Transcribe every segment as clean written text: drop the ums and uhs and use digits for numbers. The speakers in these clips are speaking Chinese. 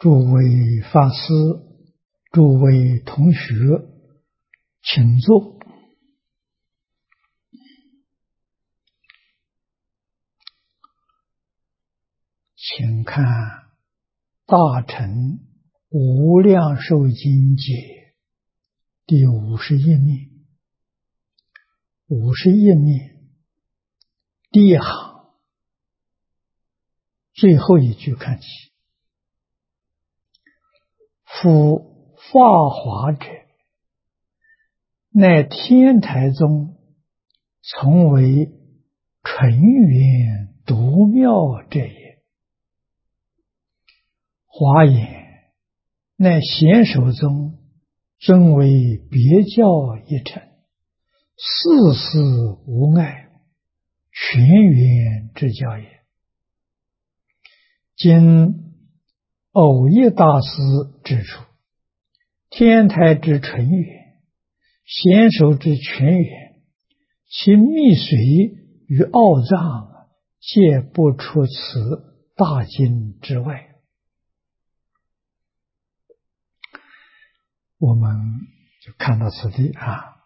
诸位法师、诸位同学，请坐。请看《大乘无量寿经解》第51面，51面第一行最后一句看起。夫法华者，乃天台宗从为纯圆独妙者也。华严乃显首宗尊为别教一乘，世事无碍，全圆之教也。今偶益大师指出，天台之纯圆，显首之全圆，其密髓与奥藏，皆不出此大经之外。我们就看到此地啊，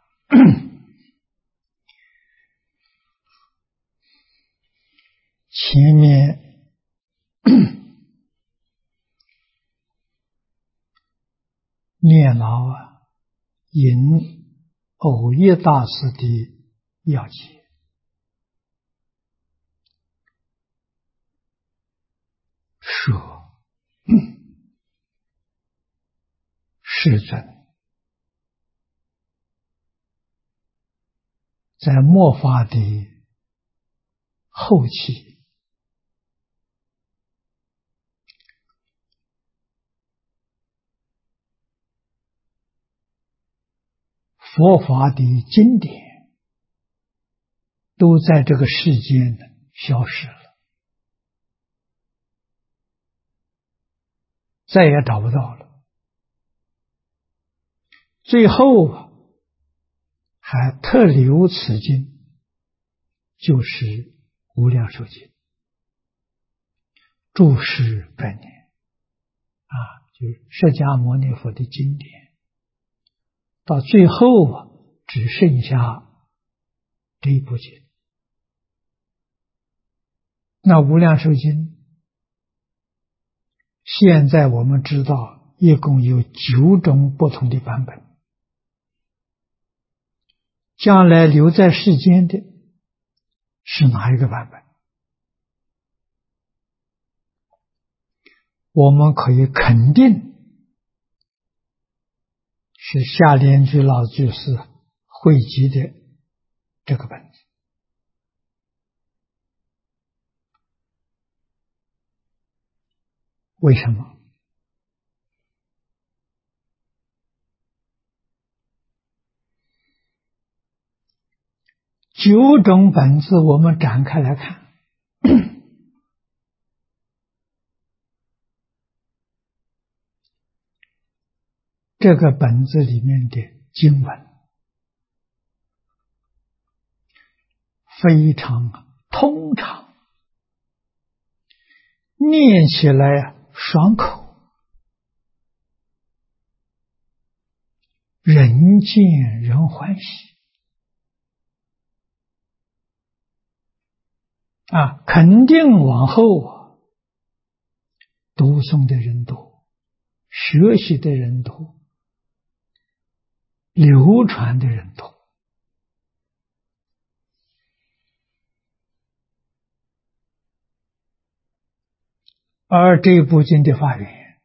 前面念老引偶益大师的要解，说世尊在末法的后期，佛法的经典都在这个世间消失了，再也找不到了。最后还特留此经，就是无量寿经，住世100年就是释迦牟尼佛的经典，到最后只剩下这一部经。那无量寿经现在我们知道一共有9种不同的版本，将来留在世间的是哪一个版本？我们可以肯定是下莲居老居士汇集的这个本子。为什么？9种本子我们展开来看，这个本子里面的经文非常通畅，念起来爽口，人见人欢喜肯定往后读诵的人多，学习的人多，流传的人多。而这部经的法源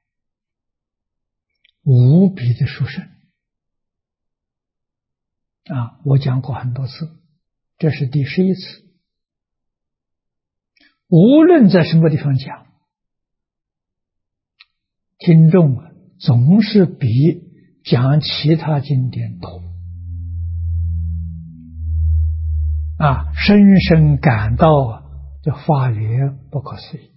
无比的殊胜我讲过很多次，这是第11次。无论在什么地方讲，听众总是比讲其他经典多深深感到这法源不可思议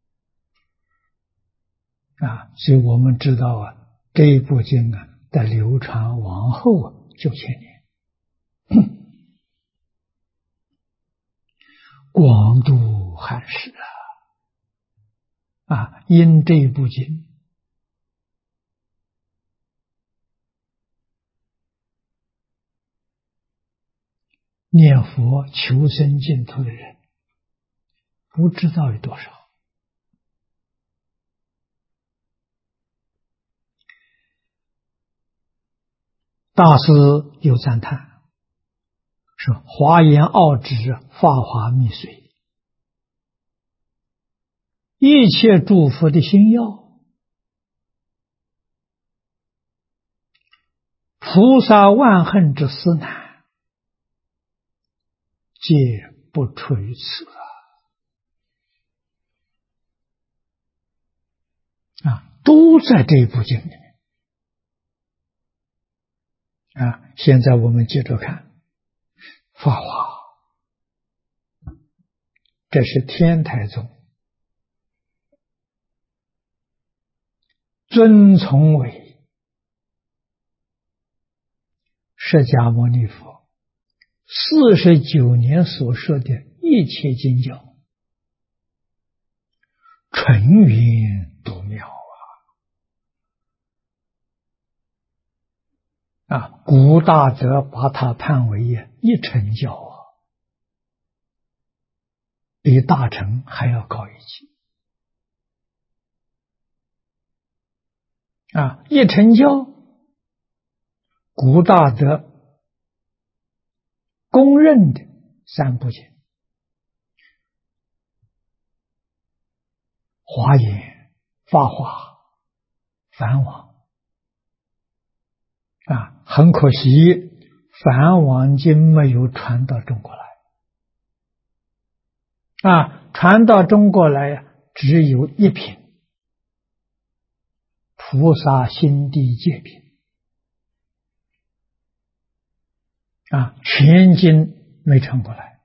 所以我们知道这一部经的流传往后9000年，广度汉室因这一部经念佛求生净土的人不知道有多少。大师有赞叹，说华严奥旨，法华密髓，一切诸佛的心要，菩萨万恨之思难，皆不出于此都在这一部经里面。现在我们接着看法华，这是天台宗尊崇为释迦牟尼佛49年所说的一切经教，纯圆独妙古大德把它判为一乘教比大乘还要高一级一乘教，古大德公认的三部经：华严、法华、梵网。很可惜，梵网经没有传到中国来。传到中国来只有一品，菩萨心地戒品。全经没传过来。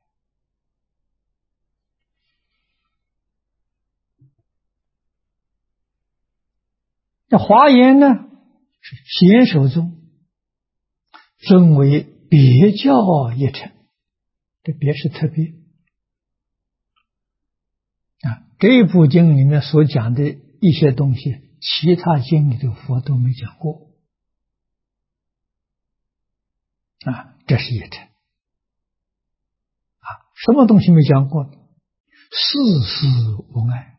那华严呢，是显首宗尊为别教一乘，这别是特别这一部经里面所讲的一些东西，其他经里的佛都没讲过这是一乘什么东西没讲过呢？事事无碍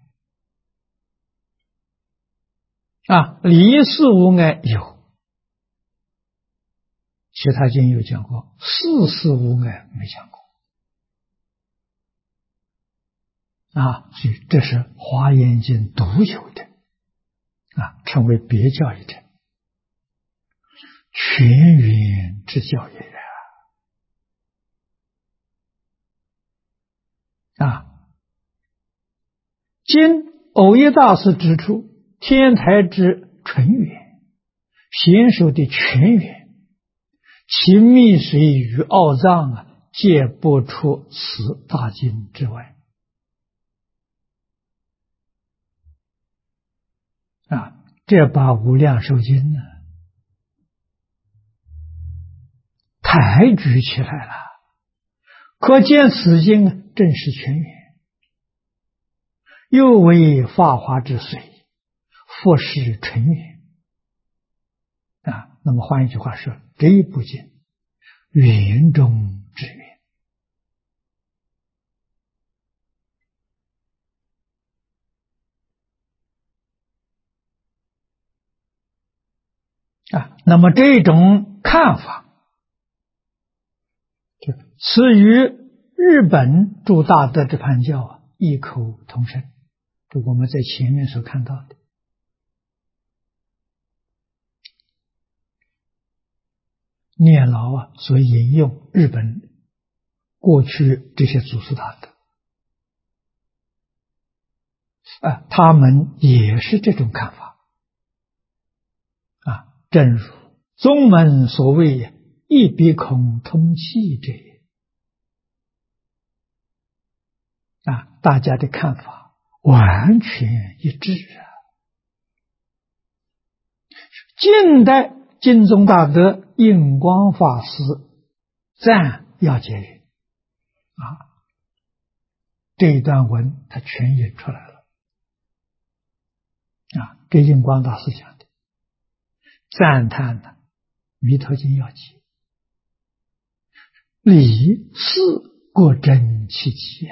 离事无碍有，其他经有讲过，事事无碍没讲过所以这是华严经独有的称为别教一乘，全圆之教也今藕益大师指出，天台之纯圆，显首的全圆，其密髓与奥藏皆不出此大经之外这把无量寿经呢抬举起来了，可见此经正是全圆，又为法华之髓，复是纯圆那么换一句话说，这一部经圆中之圆那么这种看法就此与日本诸大德之判教异口同声，这我们在前面所看到的念老所引用日本过去这些祖师大德他们也是这种看法正如宗门所谓一鼻孔通气者大家的看法完全一致近代净宗大德印光法师赞要解云这一段文他全引出来了这印光大师讲的赞叹弥陀经要解， 理事各真其极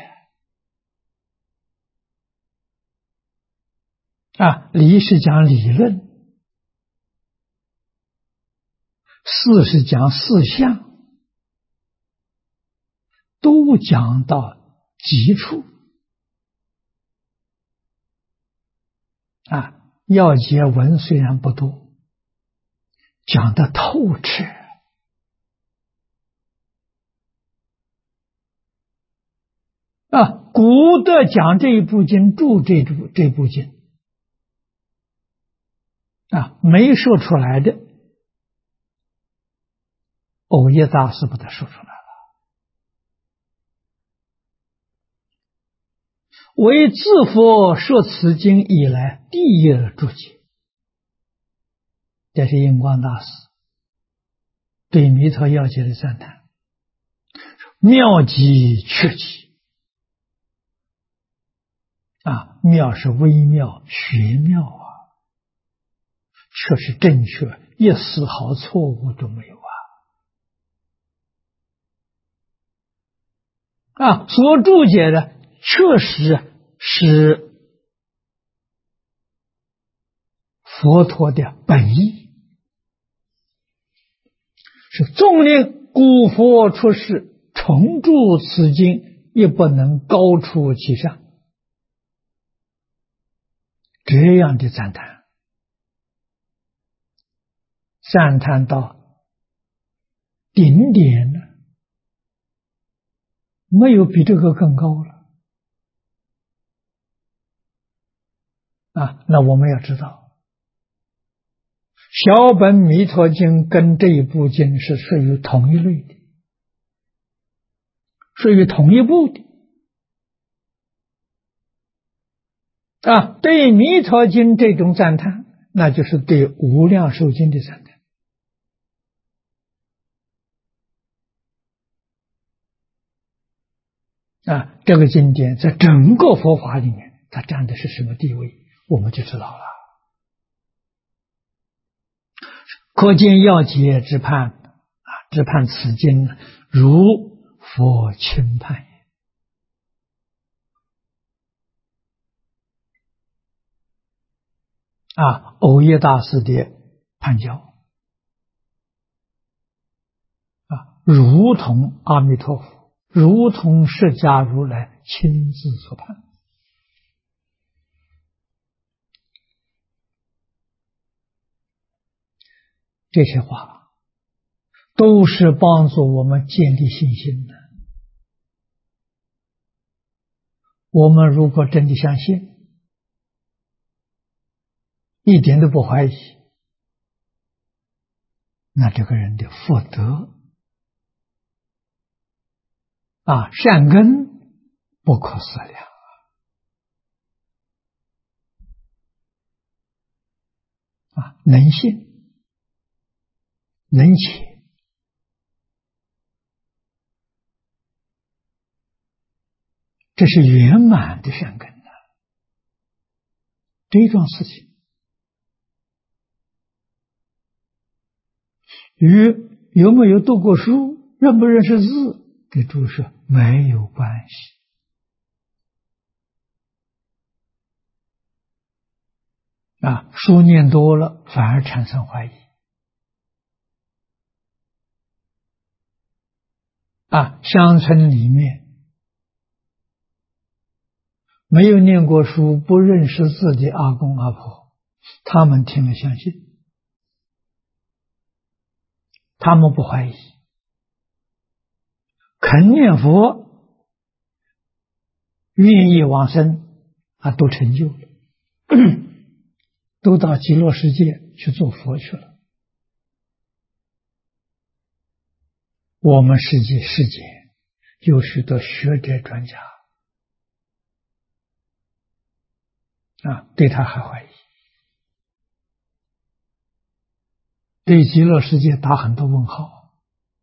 理是讲理论，事是讲事项，都讲到极处要解文虽然不多，讲得透彻古德讲这一部经，注这部经没说出来的，藕益大师把它说出来了。为自佛说此经以来第一注解，这是印光大师对弥陀要解的赞叹，妙极确极妙是微妙玄妙确是正确，一丝毫错误都没有所注解的确实是佛陀的本意，是纵令古佛出世重注此经，也不能高出其上。这样的赞叹，赞叹到顶点了，没有比这个更高了那我们要知道，小本弥陀经跟这一部经是属于同一类的，属于同一部的对弥陀经这种赞叹，那就是对无量寿经的赞叹这个经典在整个佛法里面，它占的是什么地位，我们就知道了。可见要解之判只判此经如佛轻判藕益大师的判教如同阿弥陀佛，如同释迦如来亲自所判。这些话都是帮助我们建立信心的。我们如果真的相信，一点都不怀疑，那这个人的福德善根不可思量能信能解，这是圆满的善根这种事情与有没有读过书，认不认识字跟诸说没有关系书念多了反而产生怀疑乡村里面没有念过书不认识字的阿公阿婆，他们听了相信，他们不怀疑，肯念佛，愿意往生都成就了都到极乐世界去做佛去了。我们世界有许多学者专家对他还怀疑，对极乐世界打很多问号，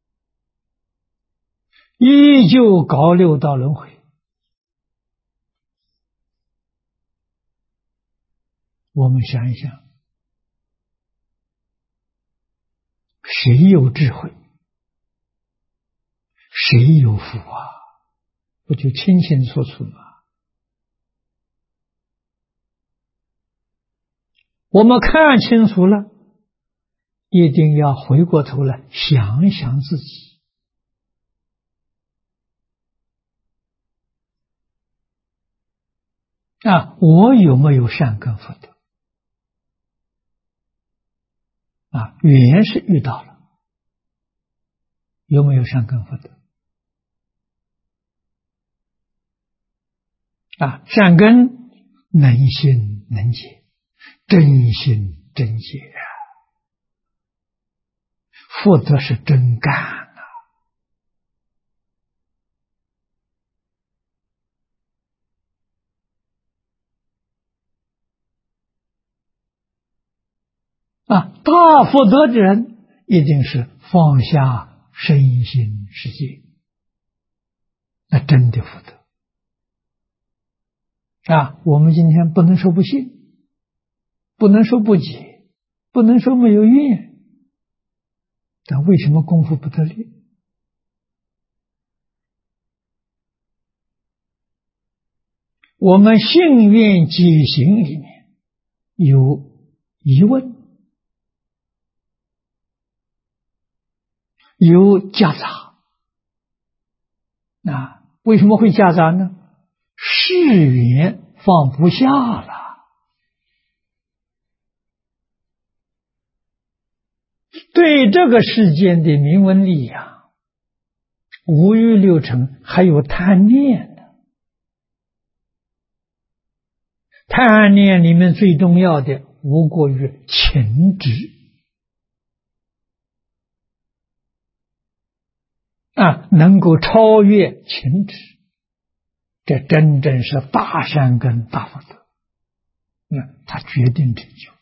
依旧搞六道轮回。我们想一想，谁有智慧， 谁有福啊？不就清清楚楚吗？我们看清楚了，一定要回过头来想想自己啊，我有没有善根福德啊？缘是遇到了，有没有善根福德啊？善根能信能解，真心真解啊，福德是真干啊！大福德的人一定是放下身心世界，那真的福德啊！我们今天不能说不信，不能说不解，不能说没有愿，但为什么功夫不得力？我们信愿解行里面有疑问，有夹杂啊？为什么会夹杂呢？世缘放不下了，对这个世间的名闻利养、五欲六尘还有贪念呢。贪念里面最重要的无过于情执啊，能够超越情执，这真正是大善根大福德，他决定成就，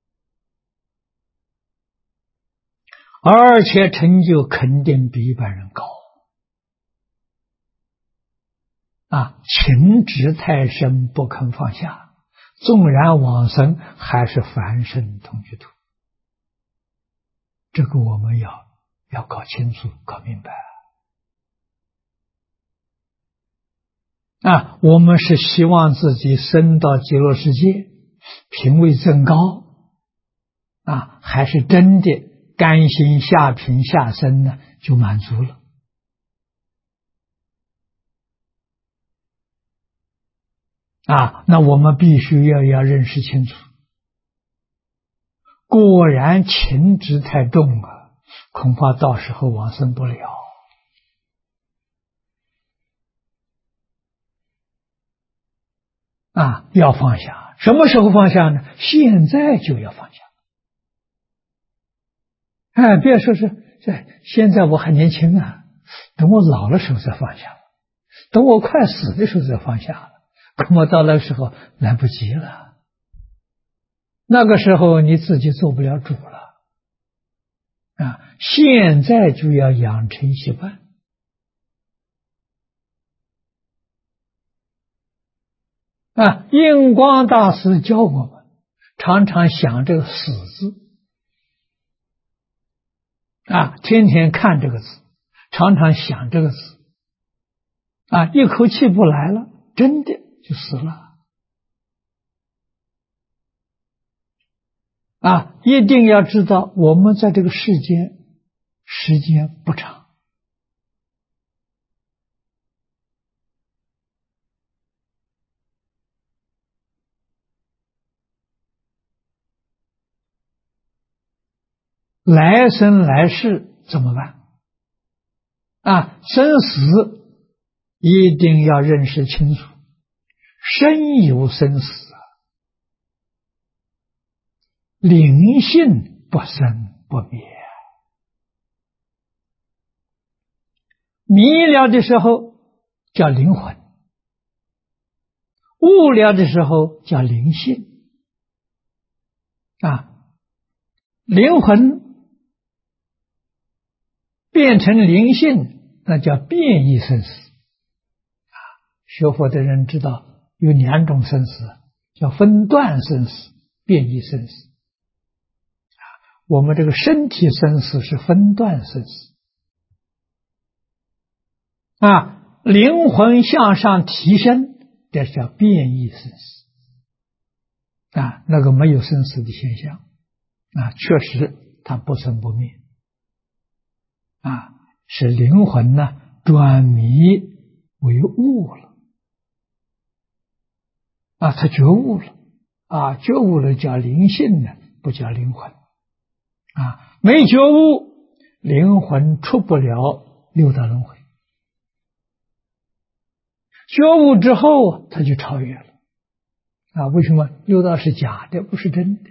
而且成就肯定比一般人高啊！情执太深不肯放下，纵然往生还是凡圣同居土，这个我们要搞清楚搞明白啊！我们是希望自己升到极乐世界，品位增高啊，还是真的甘心下品下生呢，就满足了啊？那我们必须要认识清楚，果然情执太重了，恐怕到时候往生不了啊！要放下，什么时候放下呢？现在就要放下。哎，别说是现在我还年轻啊，等我老的时候再放下，等我快死的时候再放下了，恐怕到那时候来不及了。那个时候你自己做不了主了啊！现在就要养成习惯啊！印光大师教我们常常想这个死字啊，天天看这个字，常常想这个字啊，一口气不来了，真的就死了啊！一定要知道，我们在这个世间时间不长，来生来世怎么办啊？生死一定要认识清楚，生有生死，灵性不生不灭，迷了的时候叫灵魂，悟了的时候叫灵性啊。灵魂变成灵性，那叫变异生死啊。学佛的人知道有两种生死，叫分段生死、变异生死。我们这个身体生死是分段生死灵魂向上提升，这叫变异生死。那个没有生死的现象，确实它不生不灭。是灵魂呢转迷为悟了。他觉悟了。觉悟了叫灵性呢，不叫灵魂。没觉悟，灵魂出不了六道轮回。觉悟之后，他就超越了。为什么？六道是假的，不是真的。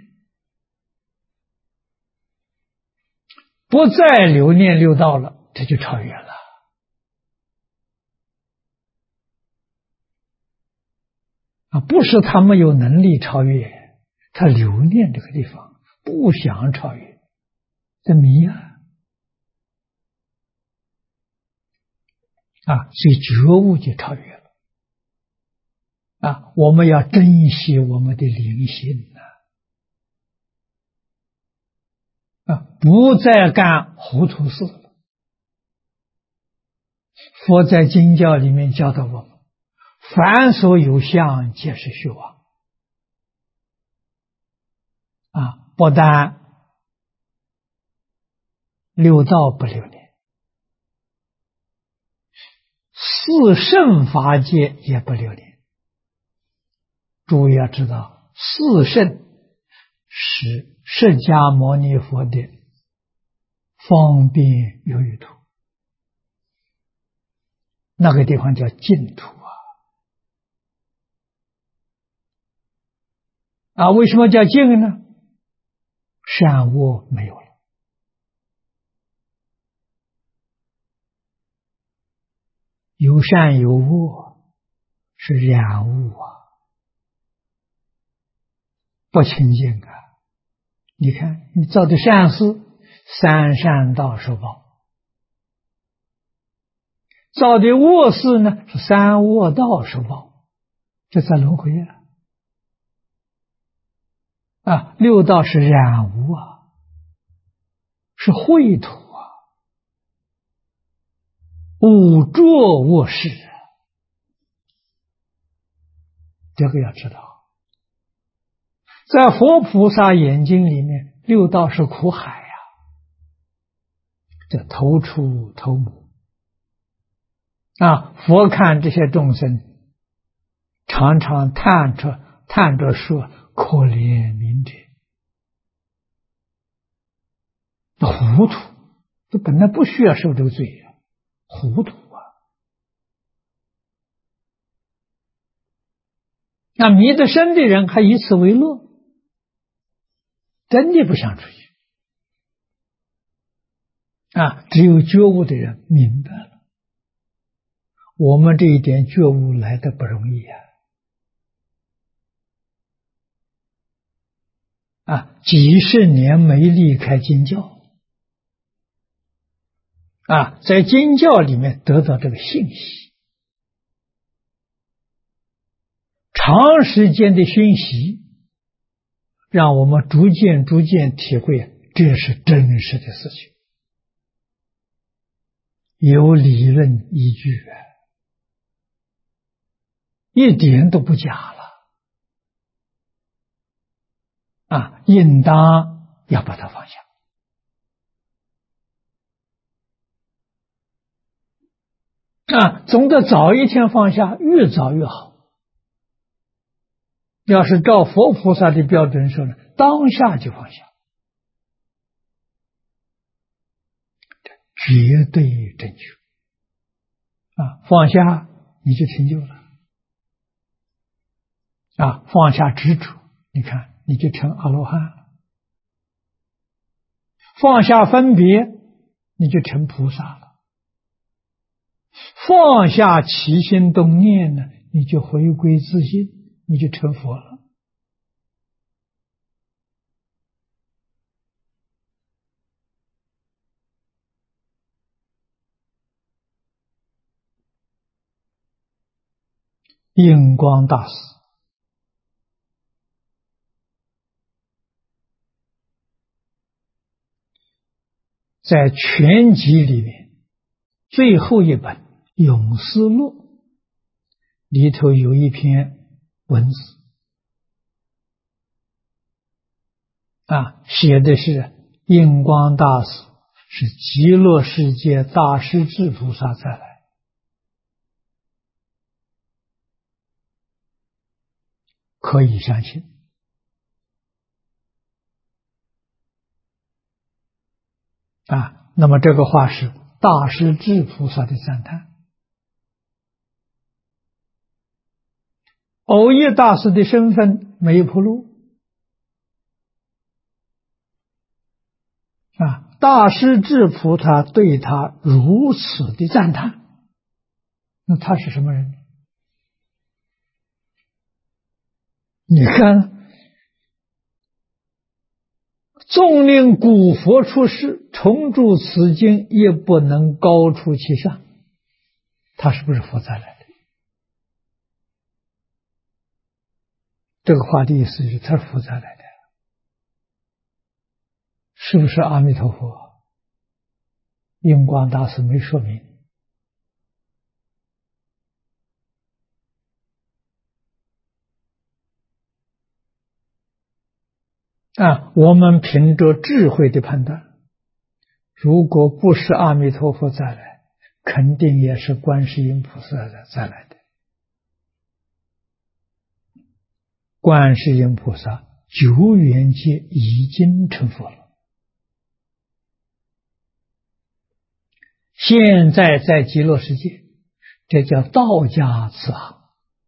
不再留恋六道了，这就超越了。不是他没有能力超越，他留恋这个地方，不想超越，这迷所以觉悟就超越了。我们要珍惜我们的灵性不再干糊涂事了。佛在经教里面教导我们，凡所有相，皆是虚妄。不但六道不留恋，四圣法界也不留恋。诸位要知道，四圣是释迦牟尼佛的方便有余土，那个地方叫净土为什么叫净呢？善恶没有了，有善有恶是染污不清净你看你造的善事，三善道受报；造的恶事呢，是三恶道受报，这在轮回六道是染污是秽土污浊恶事这个要知道。在佛菩萨眼睛里面，六道是苦海这头出头没佛看这些众生，常常叹着说：可怜悯者，糊涂，这本来不需要受这个罪糊涂迷得深的人还以此为乐，真的不想出去只有觉悟的人明白了，我们这一点觉悟来得不容易几十年没离开经教在经教里面得到这个信息，长时间的熏习，让我们逐渐体会，这是真实的事情，有理论依据一点都不假了应当要把它放下总得早一天放下，越早越好。要是照佛菩萨的标准说呢，当下就放下，绝对正确放下你就成就了放下执着，你看你就成阿罗汉了；放下分别，你就成菩萨了；放下起心动念呢，你就回归自信，你就成佛了。印光大师在全集里面最后一本永思录》里头有一篇文字写的是印光大师是极乐世界大势至菩萨再来，可以相信。那么这个话是大势至菩萨的赞叹。蕅益大师的身份没铺路大势至菩萨对他如此的赞叹，那他是什么人？你看，纵令古佛出世，重著此经，也不能高出其上。他是不是佛再来的？这个话的意思是他是佛再来的，是不是阿弥陀佛？印光大师没说明我们凭着智慧的判断，如果不是阿弥陀佛再来，肯定也是观世音菩萨再来的。观世音菩萨久远界已经成佛了，现在在极乐世界，这叫道家慈航，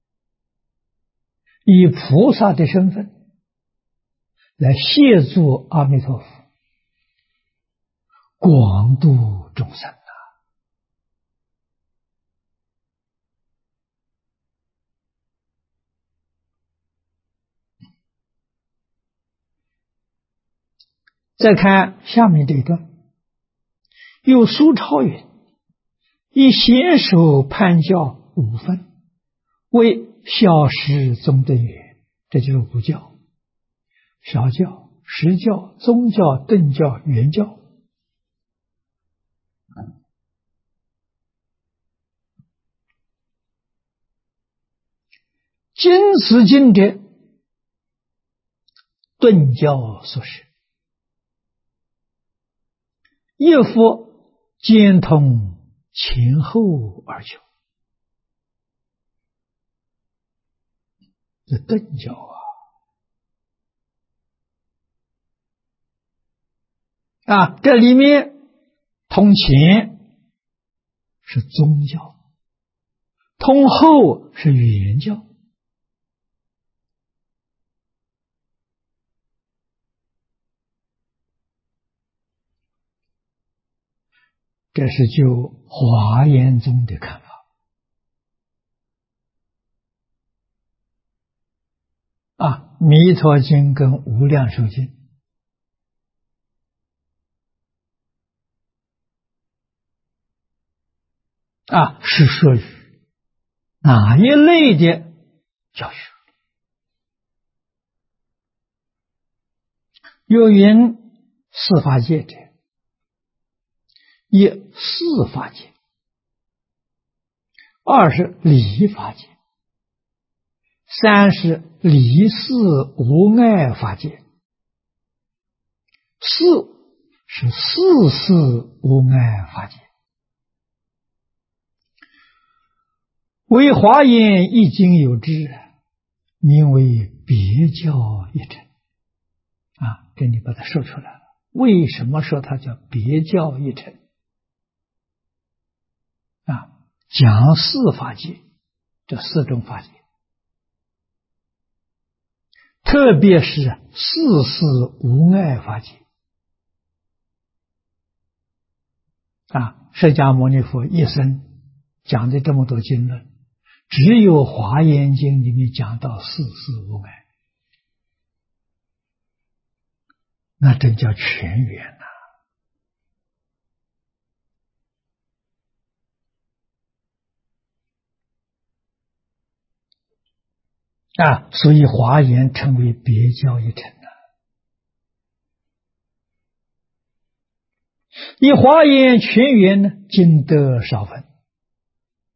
以菩萨的身份来协助阿弥陀佛广度众生再看下面这一段，有苏超云：以贤手判教五分，为小时宗正言，这就是五教：小教、实教、宗教、顿教、圆教。今此经者，顿教所示，一佛兼通前后而求。这顿教这里面通前是宗教，通后是圆教。这是就华严宗的看法弥陀经跟无量寿经是属于哪一类的教学？有云四法界者，一四法界，二是理法界，三是离事无碍法界，四是事事无碍法界。为华严一经有之，名为别教一乘给你把它说出来了。为什么说它叫别教一乘？讲四法界，这四种法界，特别是事事无碍法界释迦牟尼佛一生讲的这么多经论，只有华严经里面讲到事事无碍，那真叫全圆所以华严称为别教一乘以华严全圆呢，尽得少分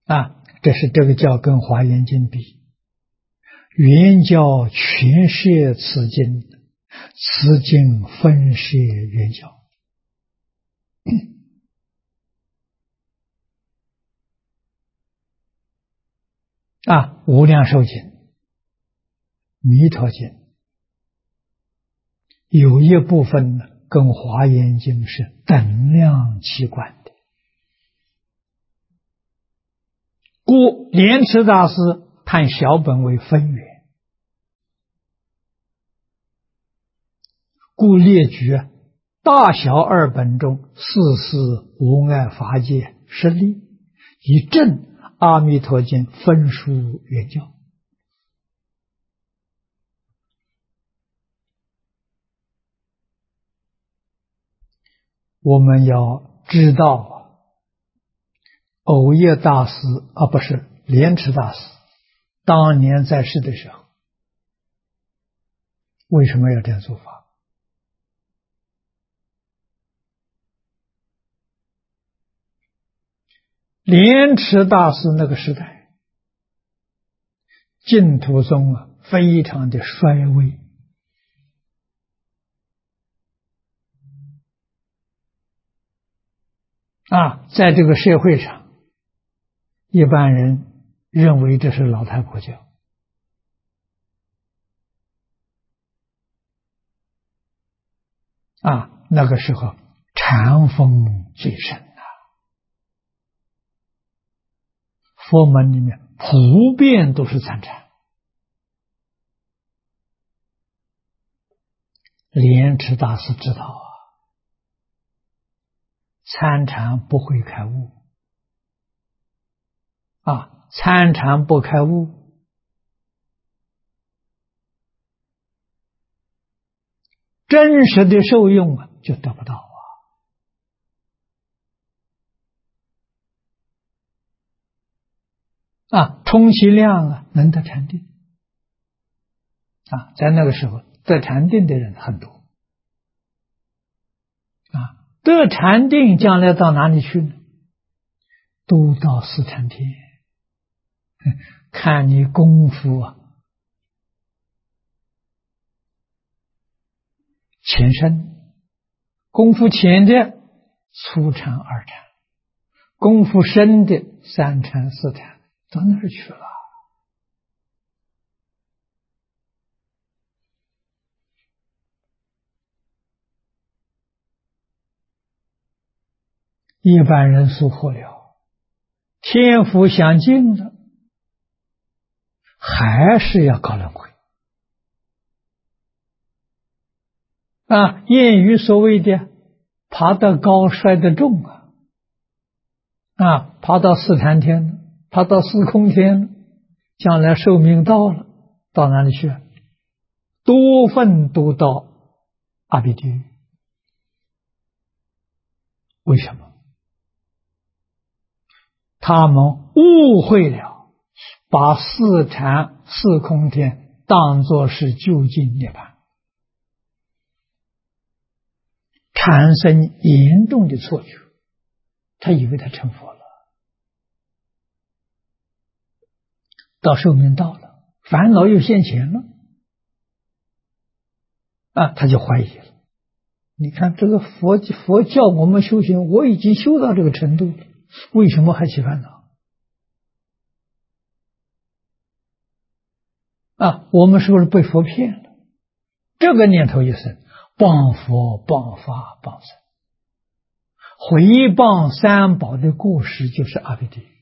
这是这个教跟华严经比，原教全摄此经，此经分摄原教。无量寿经、弥陀经有一部分呢，跟华严经是等量齐观的。故莲池大师判小本为分缘，故列举大小二本中四事无碍法界实例，以证阿弥陀经分殊原教。我们要知道藕叶大师不是莲池大师当年在世的时候为什么要这样做法？莲池大师那个时代净土宗非常的衰微，在这个社会上，一般人认为这是老太婆教，那个时候禅风最盛佛门里面普遍都是参禅。莲池大师知道参禅不会开悟参禅不开悟，真实的受用就得不到充其量能得禅定在那个时候得禅定的人很多得禅定将来到哪里去呢？都到四禅天，看你功夫浅深，功夫浅的初禅二禅，功夫深的三禅四禅到那儿去了。一般人疏忽了，天福享尽了，还是要搞轮回谚语所谓的爬得高摔得重爬到四禅天，爬到四空天，将来寿命到了，到哪里去？多份都到阿鼻地狱。为什么？他们误会了，把四禅四空天当作是究竟涅槃，产生严重的错觉，他以为他成佛了，到寿命到了，烦恼又现前了他就怀疑了。你看这个佛教我们修行，我已经修到这个程度了，为什么还起烦恼我们是不是被佛骗了？这个念头一生，谤佛谤法谤僧，毁谤三宝的故事就是阿鼻地狱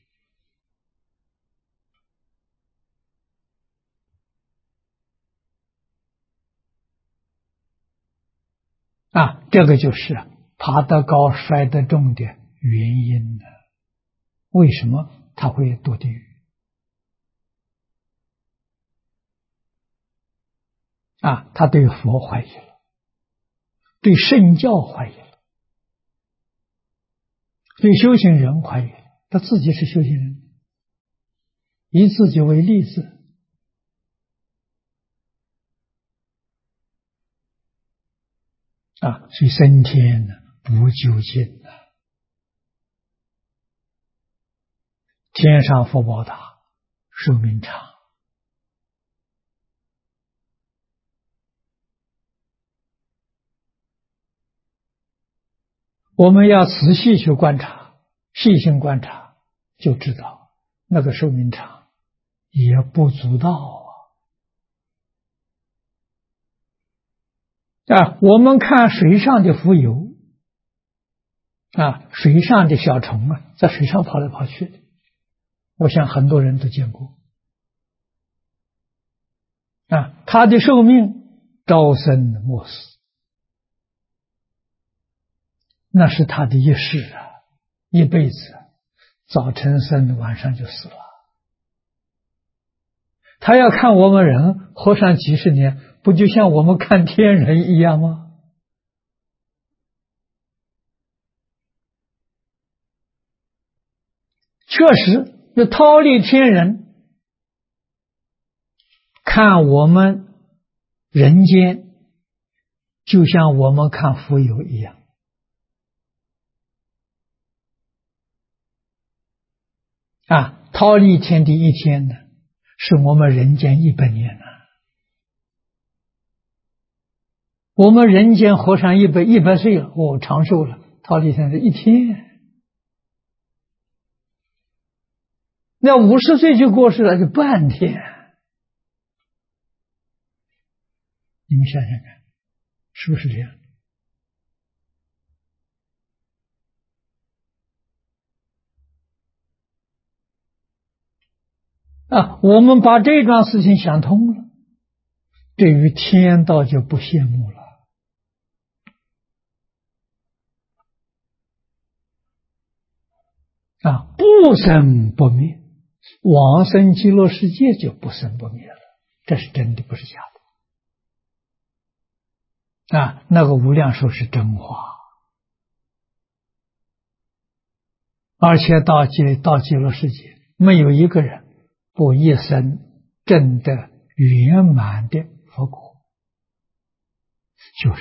这个就是爬得高摔得重的原因呢。为什么他会堕地狱他对佛怀疑了，对圣教怀疑了，对修行人怀疑了，他自己是修行人，以自己为例子所以升天不究竟天上福报大，寿命长。我们要仔细去观察，细心观察，就知道那个寿命长也不足道啊！我们看水上的浮游啊，水上的小虫啊，在水上跑来跑去的，我想很多人都见过啊。它的寿命朝生暮死，那是他的一世啊，一辈子，早晨生，晚上就死了。他要看我们人活上几十年，不就像我们看天人一样吗？确实，那忉利天人看我们人间，就像我们看浮游一样。啊，忉利天的一天呢，是我们人间100年呢。我们人间活上100岁了，长寿了，忉利天是一天。那50岁就过世了，就半天。你们想想看，是不是这样？啊，我们把这桩事情想通了，对于天道就不羡慕了。啊，不生不灭，往生极乐世界就不生不灭了，这是真的，不是假的。啊，那个无量寿是真话，而且到极乐世界，没有一个人不一生证得圆满的佛果，就是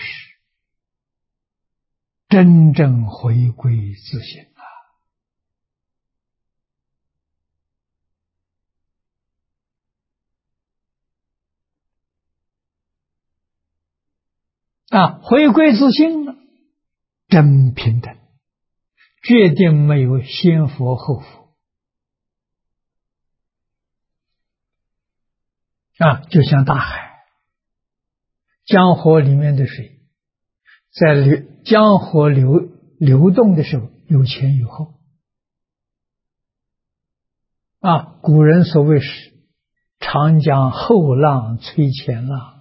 真正回归自性啊！回归自性了，真平等，决定没有先佛后佛啊！就像大海，江河里面的水，在江河流动的时候，有前有后啊。古人所谓是长江后浪推前浪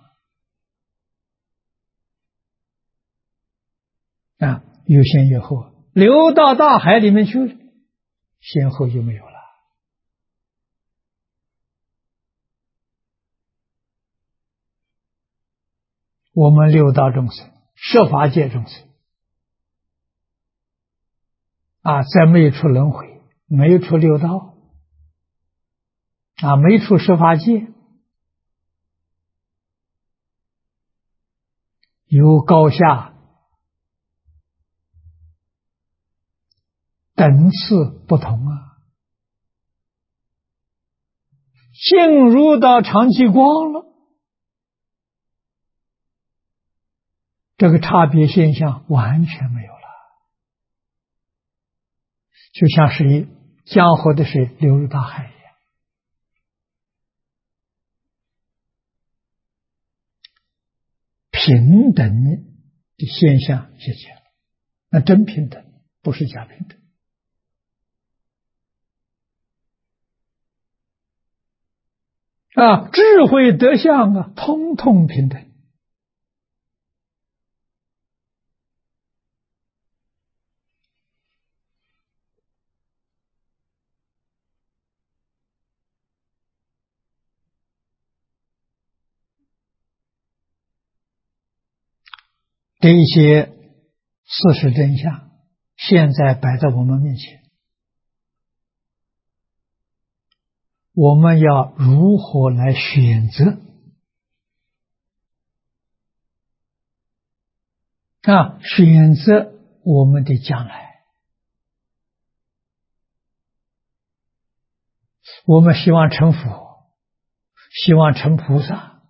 啊，有先有后，流到大海里面去了，先后就没有了。我们六道众生，十法界众生啊，在没出轮回，没出六道啊，没出十法界，有高下等次不同啊。进入到常寂光了，这个差别现象完全没有了，就像水，江河的水流入大海一样，平等的现象现前了。那真平等，不是假平等啊！智慧德相啊，通通平等。这一些事实真相，现在摆在我们面前，我们要如何来选择啊？选择我们的将来我们希望成佛，希望成菩萨，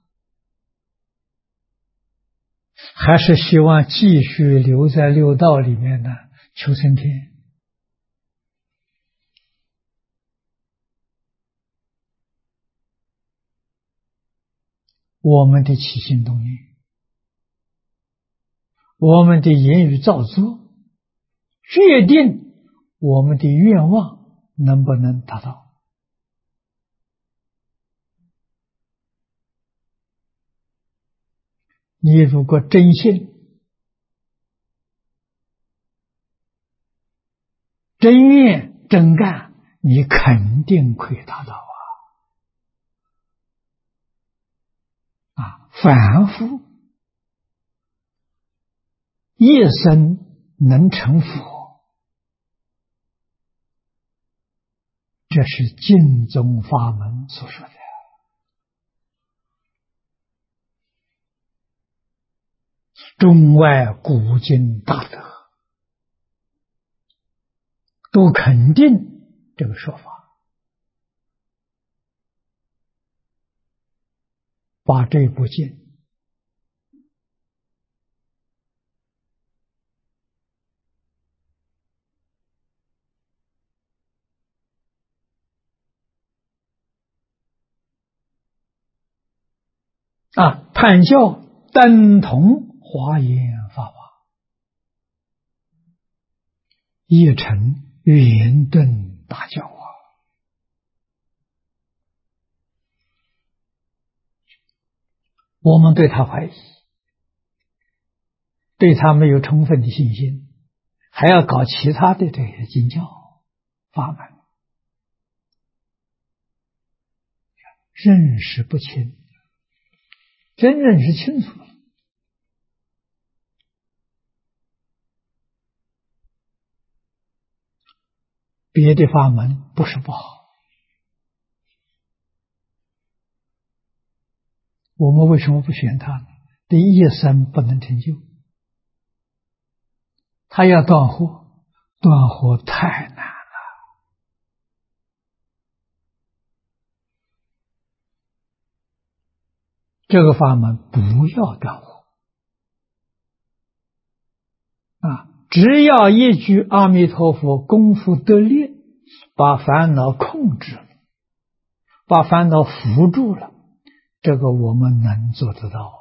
还是希望继续留在六道里面呢？求升天。我们的起心动念，我们的言语造作，决定我们的愿望能不能达到。你如果真信、真愿、真干，你肯定可以达到凡夫一生能成佛，这是净宗法门所说的。中外古今大德都肯定这个说法，把这部经判教等同华严法华，译成圆顿大教我们对他怀疑，对他没有充分的信心，还要搞其他的这些经教法门，认识不清，真认识清楚了，别的法门不是不好，我们为什么不选它呢？第一生不能成就，他要断惑，断惑太难了。这个法门不要断惑只要一句阿弥陀佛，功夫得力，把烦恼控制了，把烦恼扶住了，这个我们能做得到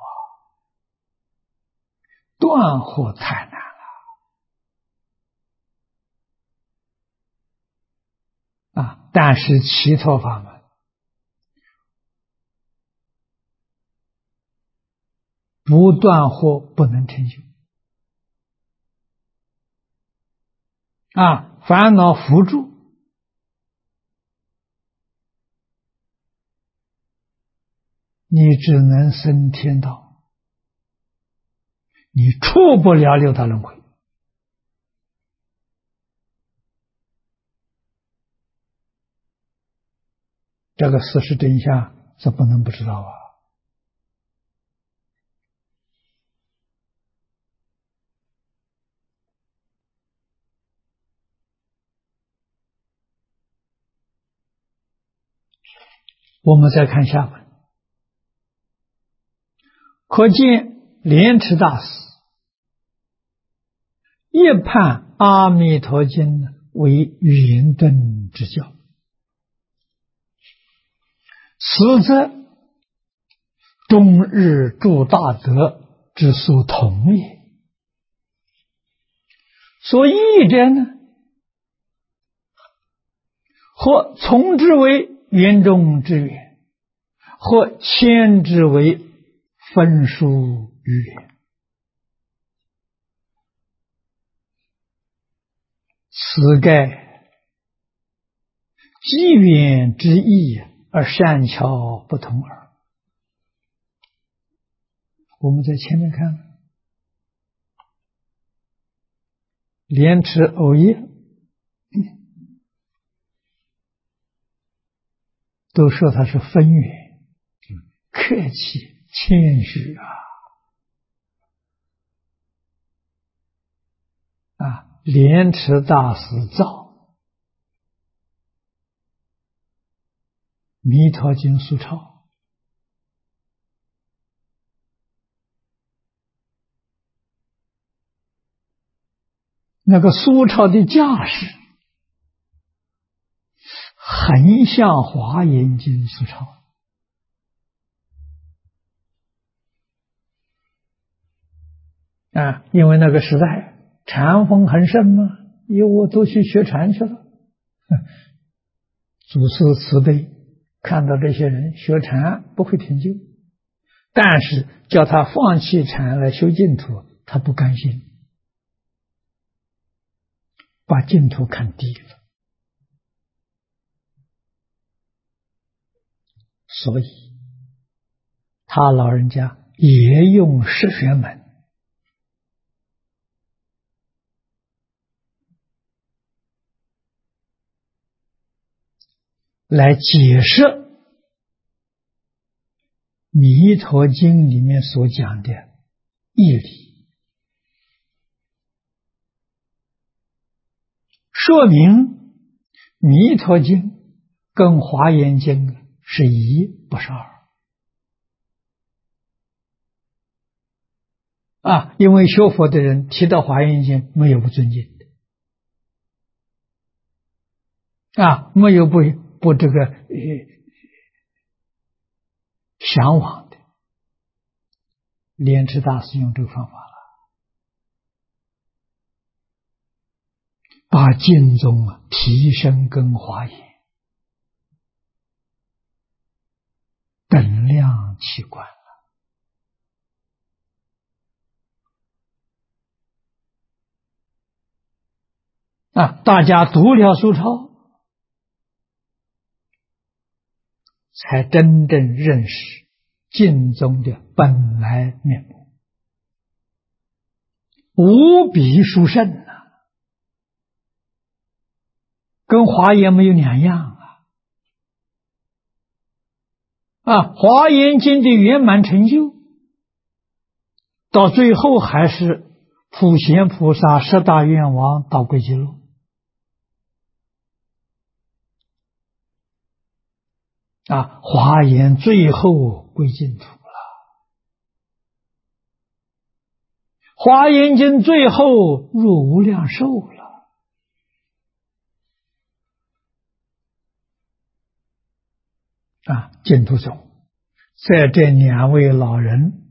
断惑太难了但是其他法门不断惑不能成就烦恼扶住，你只能升天道，你出不了六道轮回。这个事实真相是不能不知道我们再看下文，可见莲池大师一判阿弥陀经为圆顿之教，此则终日诸大德之所同也。所译者呢，或从之为圆中之圆，或牵之为分殊于圆。此盖机缘之异而善巧不同耳。我们在前面看，莲池藕叶都说它是分缘，客气谦虚莲池大师造弥陀经疏钞，那个疏钞的架势很像华严经疏钞啊，因为那个时代禅风很盛嘛，因为我都去学禅去了。祖师慈悲，看到这些人学禅不会成就，但是叫他放弃禅来修净土，他不甘心，把净土看低了。所以他老人家也用释学门来解释弥陀经里面所讲的义理，说明弥陀经跟华严经是一不是二啊！因为学佛的人提到华严经没有不尊敬的啊，没有不这个向往的。莲池大师用这个方法了，把经宗提升跟华严等量齐观了啊！大家读了疏钞，才真正认识经宗的本来面目，无比殊胜啊，跟华严没有两样啊！华严经的圆满成就，到最后还是普贤菩萨十大愿王到归极乐啊！华严最后归净土了，华严经最后入无量寿了啊！净土宗在这两位老人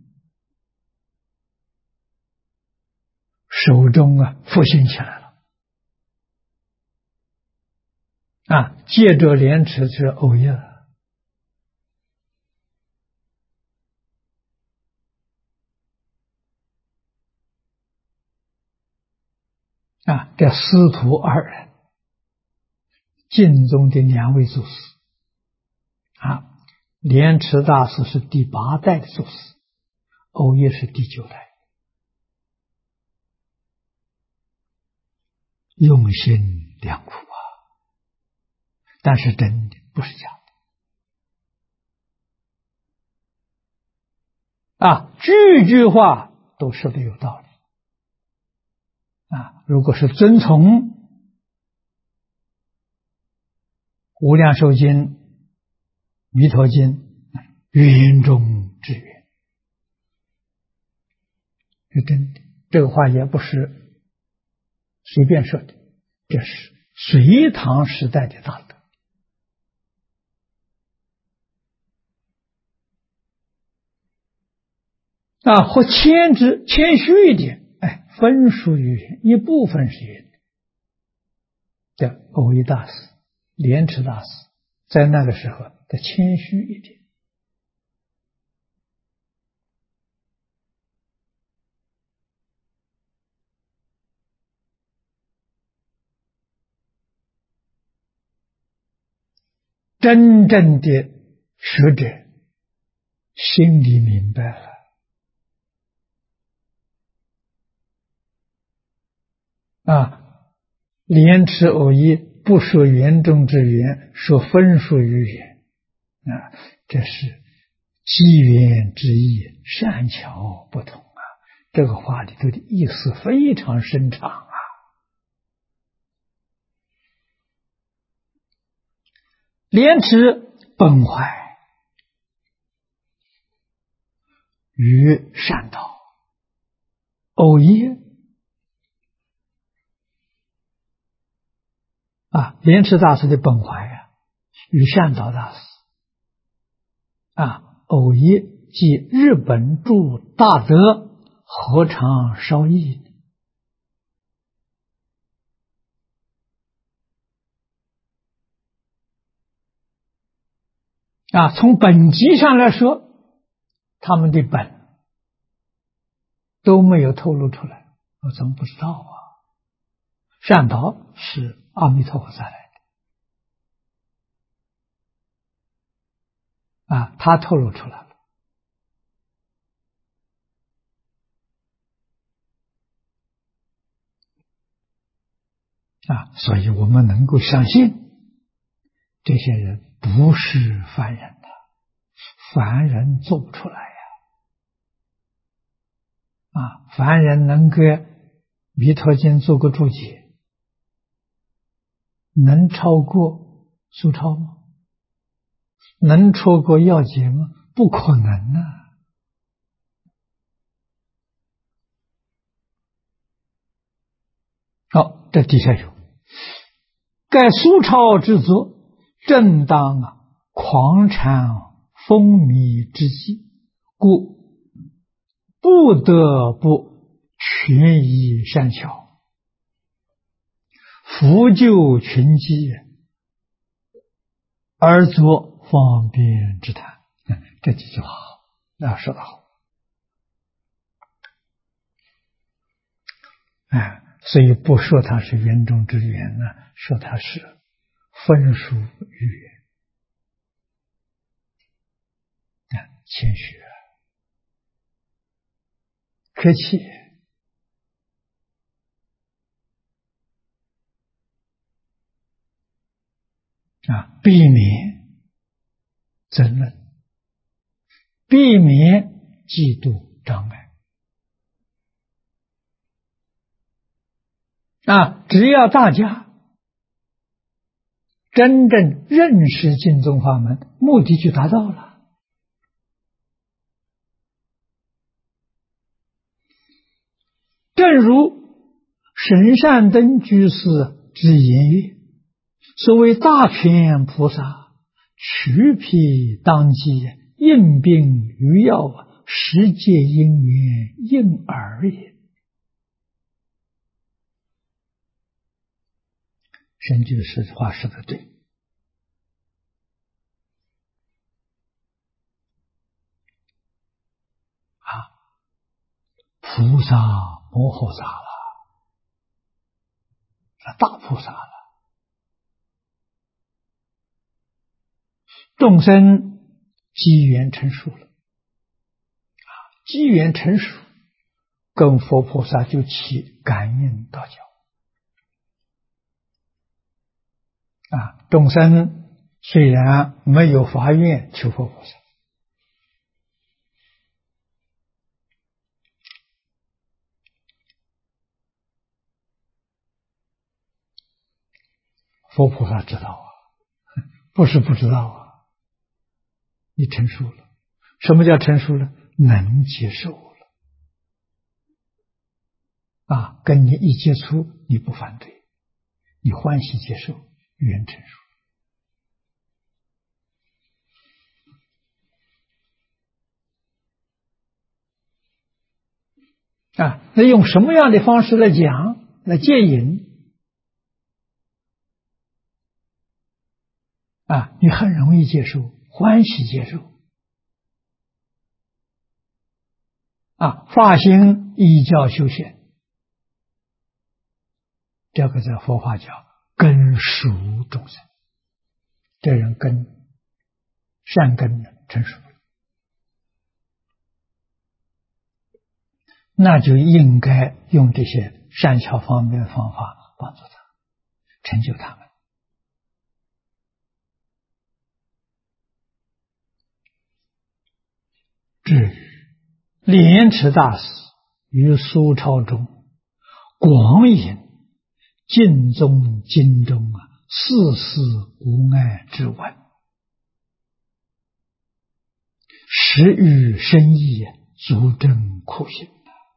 手中复兴起来了啊！借着莲池是偶业了啊！这师徒二人，净宗的两位祖师啊，莲池大师是第8代的祖师，偶业是第9代，用心良苦啊！但是真的不是假的啊，句句话都说的有道理啊！如果是遵从无量寿经、弥陀经，圆中之圆，是真的。这个话也不是随便说的，这是隋唐时代的大德啊，或谦虚一点，分属于人，一部分是人的偶一大师、莲池大师，在那个时候的谦虚一点真正的学者心里明白了啊，莲池偶一不说圆中之圆，说分属于圆啊，这是机缘之意，善巧不同啊！这个话里头的意思非常深长啊。莲池崩坏与善导，偶业莲池大师的崩坏与善导大师偶业即日本著大德，何尝稍异？从本集上来说，他们的本都没有透露出来，我怎么不知道善导是阿弥陀佛再来的他透露出来了所以我们能够相信这些人不是凡人的，凡人做不出来凡人能给弥陀经做个注解，能超过苏超吗？能超过要解吗？不可能这底下有盖苏超之作，正当狂禅风靡之际，故不得不权宜善巧，扶救群机，而作方便之谈。这几句话说得好。所以不说它是圆中之圆呢，说它是分殊与圆。谦虚客气避免争论，避免嫉妒障碍只要大家真正认识净宗法门，目的就达到了。正如神善灯居士之言曰：所谓大权菩萨，取彼当机，应病于药，实界因缘应而也。神居士话说得对菩萨摩诃萨了，大菩萨了，众生机缘成熟了，机缘成熟，跟佛菩萨就起感应道交众生虽然没有发愿求佛菩萨，佛菩萨知道不是不知道你成熟了。什么叫成熟了？能接受了跟你一接触你不反对，你欢喜接受，缘成熟那用什么样的方式来讲，来戒引你很容易接受，欢喜接受发心依教修学，这个在佛法叫根熟众生，这人根善根成熟，那就应该用这些善巧方便方法帮助他，成就他们。至于莲池大师于苏超中广引净宗经中世事无碍之文实与深意，足证苦行。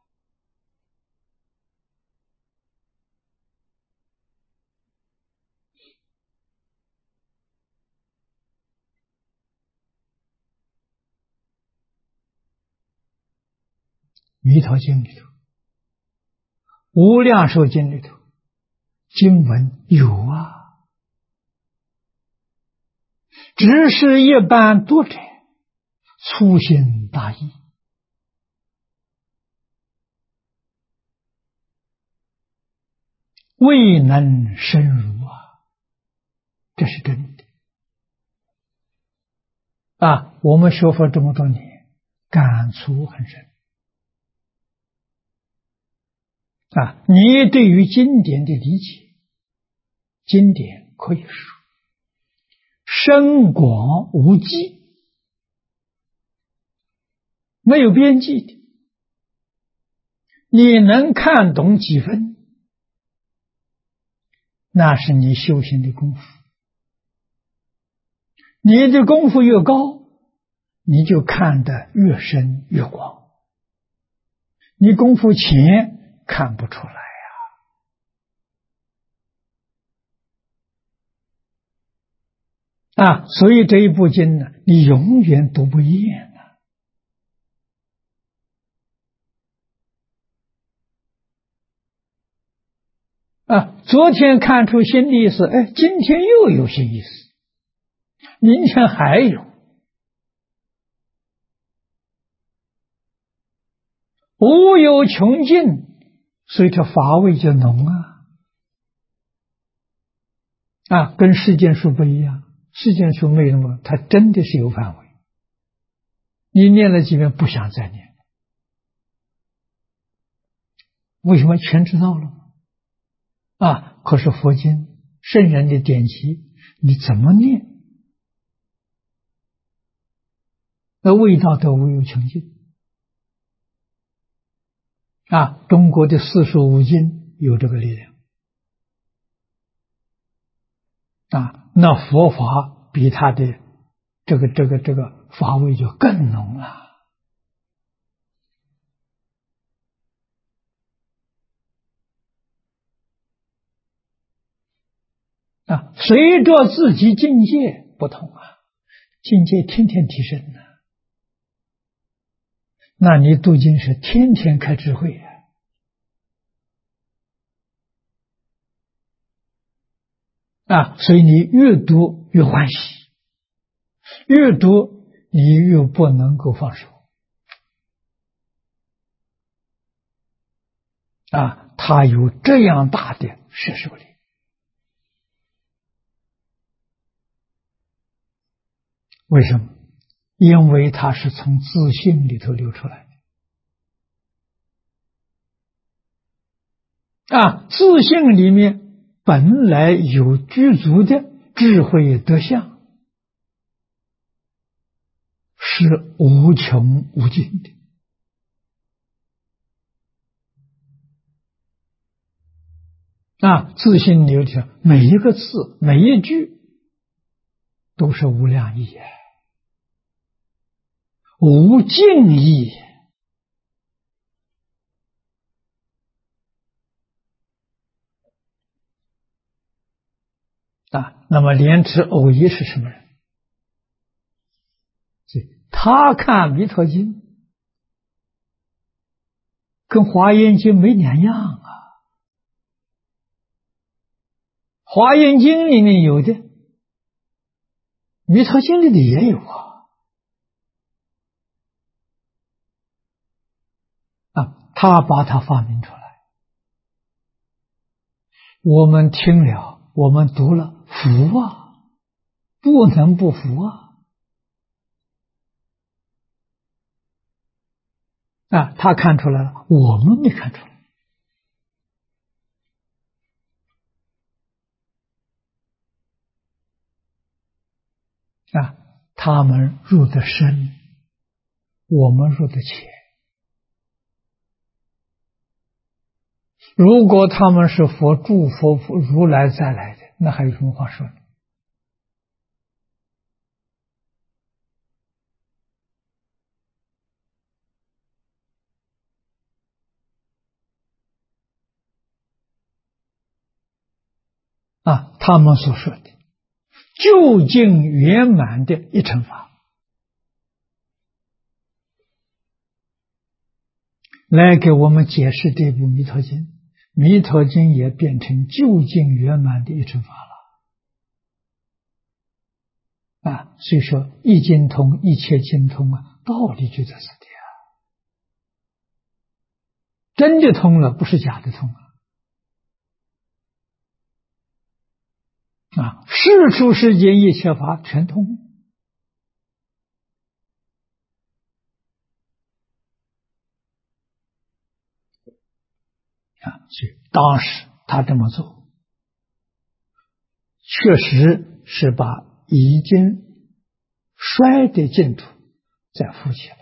弥陀经里头，无量寿经里头，经文有啊，只是一般读者粗心大意，未能深入啊，这是真的啊！我们学佛这么多年，感触很深啊！你对于经典的理解，经典可以说深广无际，没有边际的，你能看懂几分，那是你修行的功夫。你的功夫越高，你就看得越深越广，你功夫浅看不出来啊！所以这一部经呢，你永远读不厌啊！昨天看出新的意思，哎，今天又有新意思，明天还有，无有穷尽，所以这法味就浓啊！跟世间书不一样，世间书没那么，它真的是有范围，你念了几遍不想再念，为什么全知道了啊？可是佛经圣人的典籍，你怎么念，那味道都无有穷尽啊！中国的四书五经有这个力量啊，那佛法比他的这个法味就更浓了啊！随着自己境界不同啊，境界天天提升呢，那你读经是天天开智慧啊！所以你越读越欢喜，越读你越不能够放手啊！他有这样大的摄受力，为什么？因为他是从自信里头流出来的啊！自信里面本来有具足的智慧德相，是无穷无尽的啊！自信里头每一个字每一句都是无量义无尽意啊！那么莲池藕益是什么人？他看《弥陀经》跟《华严经》没两样啊，《华严经》里面有的，《弥陀经》里的也有啊，他把它发明出来，我们听了，我们读了，服啊，不能不服啊！他看出来了，我们没看出来啊！他们入得深，我们入得浅。如果他们是佛诸佛如来再来的，那还有什么话说呢？ 他们所说的究竟圆满的一乘法，来给我们解释这部《弥陀经》。《弥陀经》也变成究竟圆满的一乘法了所以说一经通，一切经通道理就在此地真的通了，不是假的通世出世间一切法全通所以当时他这么做，确实是把已经衰的净土再扶起来，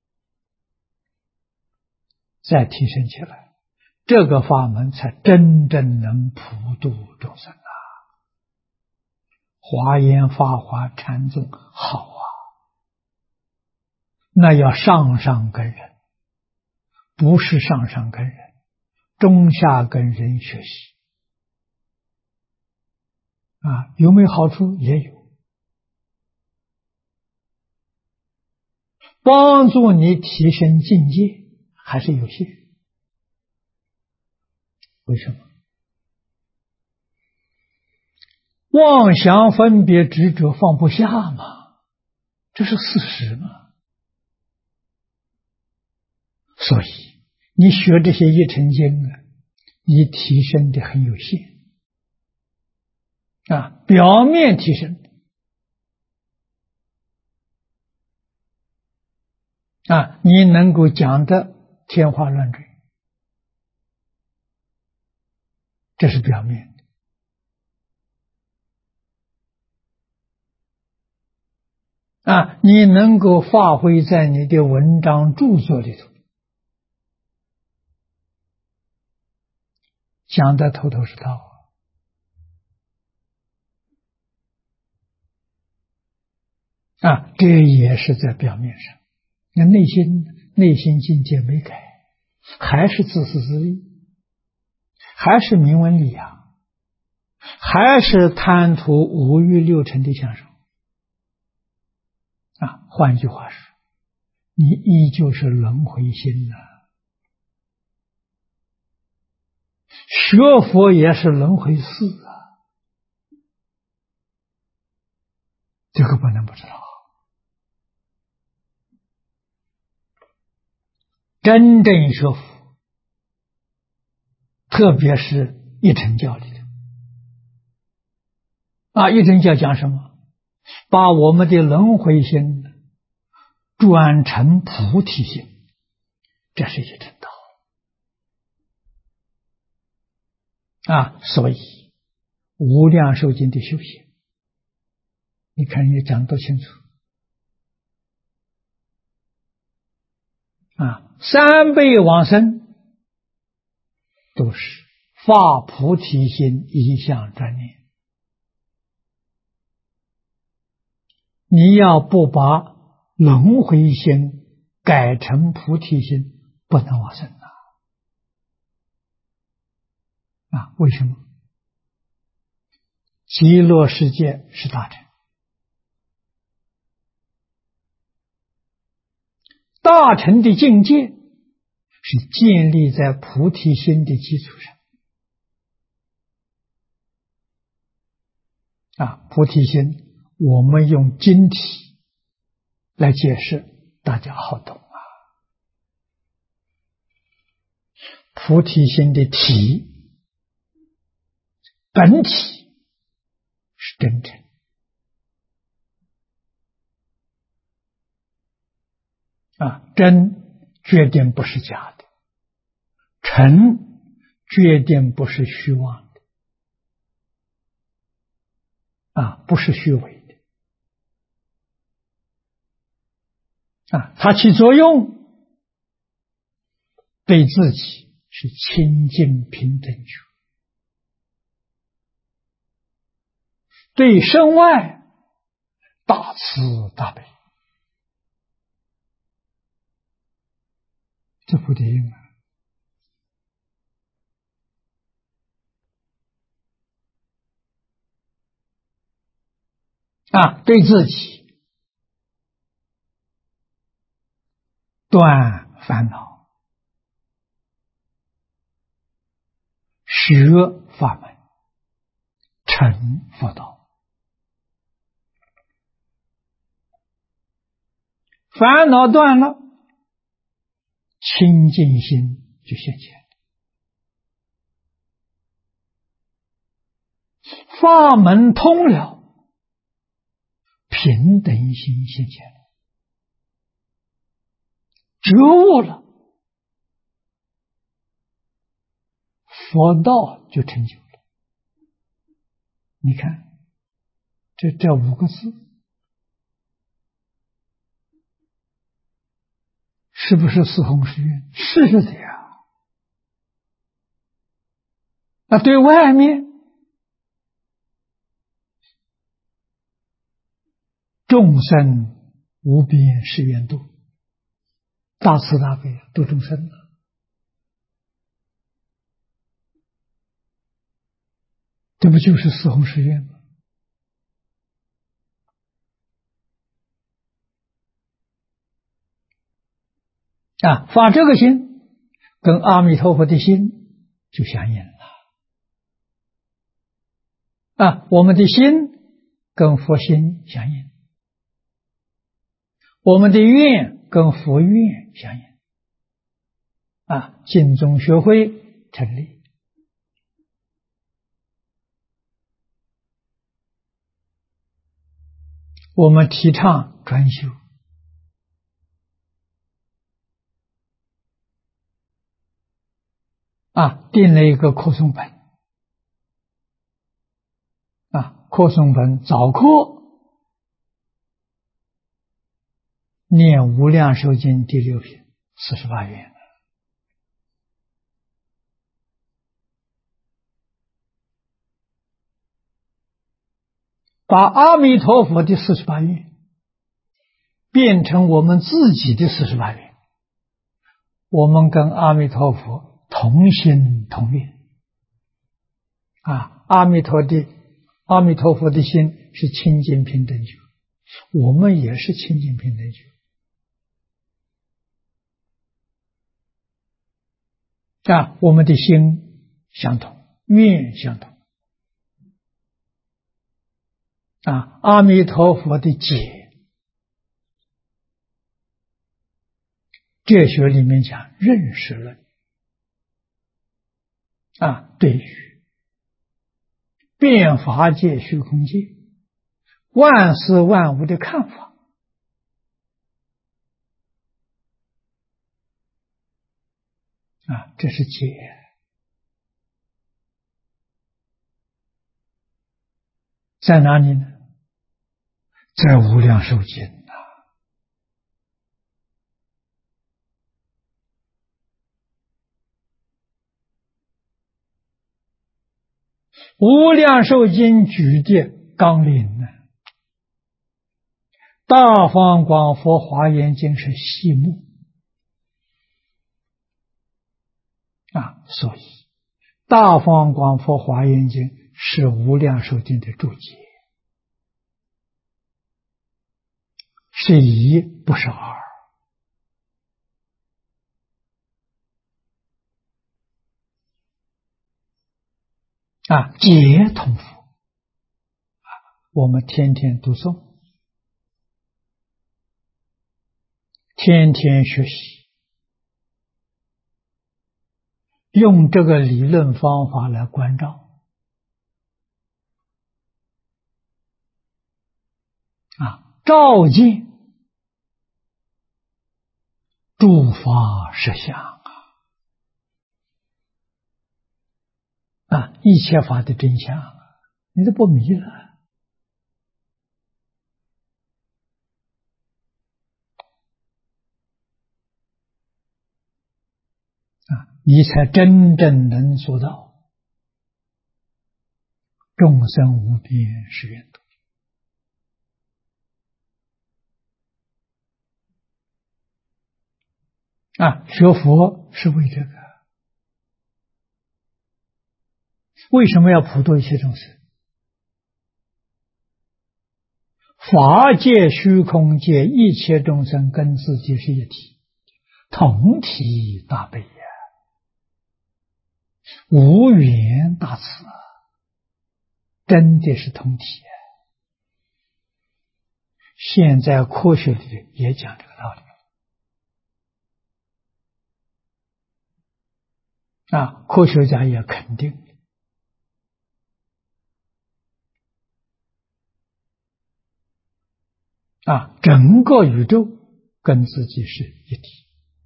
再提升起来，这个法门才真正能普度众生华严法华禅宗好那要上上根人，不是上上根人，中下根人学习有没有好处？也有，帮助你提升境界还是有限。为什么？妄想分别执着放不下嘛，这是事实嘛。所以你学这些一乘经你提升的很有限表面提升你能够讲得天花乱坠，这是表面的你能够发挥在你的文章著作里头，讲得头头是道这也是在表面上，那内心境界没改，还是自私自利，还是名闻利养，还是贪图五欲六尘的享受换句话说，你依旧是轮回心学佛也是轮回事这个不能不知道。真正学佛，特别是一乘教里的一乘教讲什么？把我们的轮回心转成菩提心，这是一乘道所以无量寿经的修行，你看你讲多清楚三辈往生都是发菩提心一向专念。你要不把轮回心改成菩提心，不能往生为什么？极乐世界是大乘，大乘的境界是建立在菩提心的基础上菩提心我们用经体来解释，大家好懂菩提心的体本体是真诚真决定不是假的，诚决定不是虚妄的不是虚伪的它起作用对自己是清净平等觉，对身外大慈大悲，这菩提心对自己断烦恼，学法门，成佛道。烦恼断了，清净心就现前，法门通了，平等心现前了，觉悟了，佛道就成就了。你看，这5个字，是不是四弘誓愿？是的呀。对外面众生无边誓愿度，大慈大悲度众生了。这不就是四弘誓愿吗？发这个心，跟阿弥陀佛的心就相应了。我们的心跟佛心相应，我们的愿跟佛愿相应。净宗学会成立。我们提倡专修。定了一个课诵本。课诵本早课念无量寿经第6品48愿。把阿弥陀佛的48愿变成我们自己的48愿，我们跟阿弥陀佛同心同愿。阿弥陀佛的心是清净平等觉，我们也是清净平等觉。我们的心相同，愿相同。阿弥陀佛的解，哲学里面讲认识论。对于变法界、虚空界万事万物的看法，这是解。在哪里呢？在无量寿经无量寿经举的纲领大方广佛华严经是细目所以大方广佛华严经是无量寿经的注解，是一不是二。解同佛，我们天天读诵，天天学习，用这个理论方法来关照。照见诸法实相一切法的真相，你都不迷了。你才真正能做到众生无边誓愿度。学佛是为这个。为什么要普度一切众生？ 法界、虚空界一切众生跟自己是一体，同体大悲呀，无缘大慈啊，真的是同体啊。现在科学里也讲这个道理啊，科学家也肯定啊，整个宇宙跟自己是一体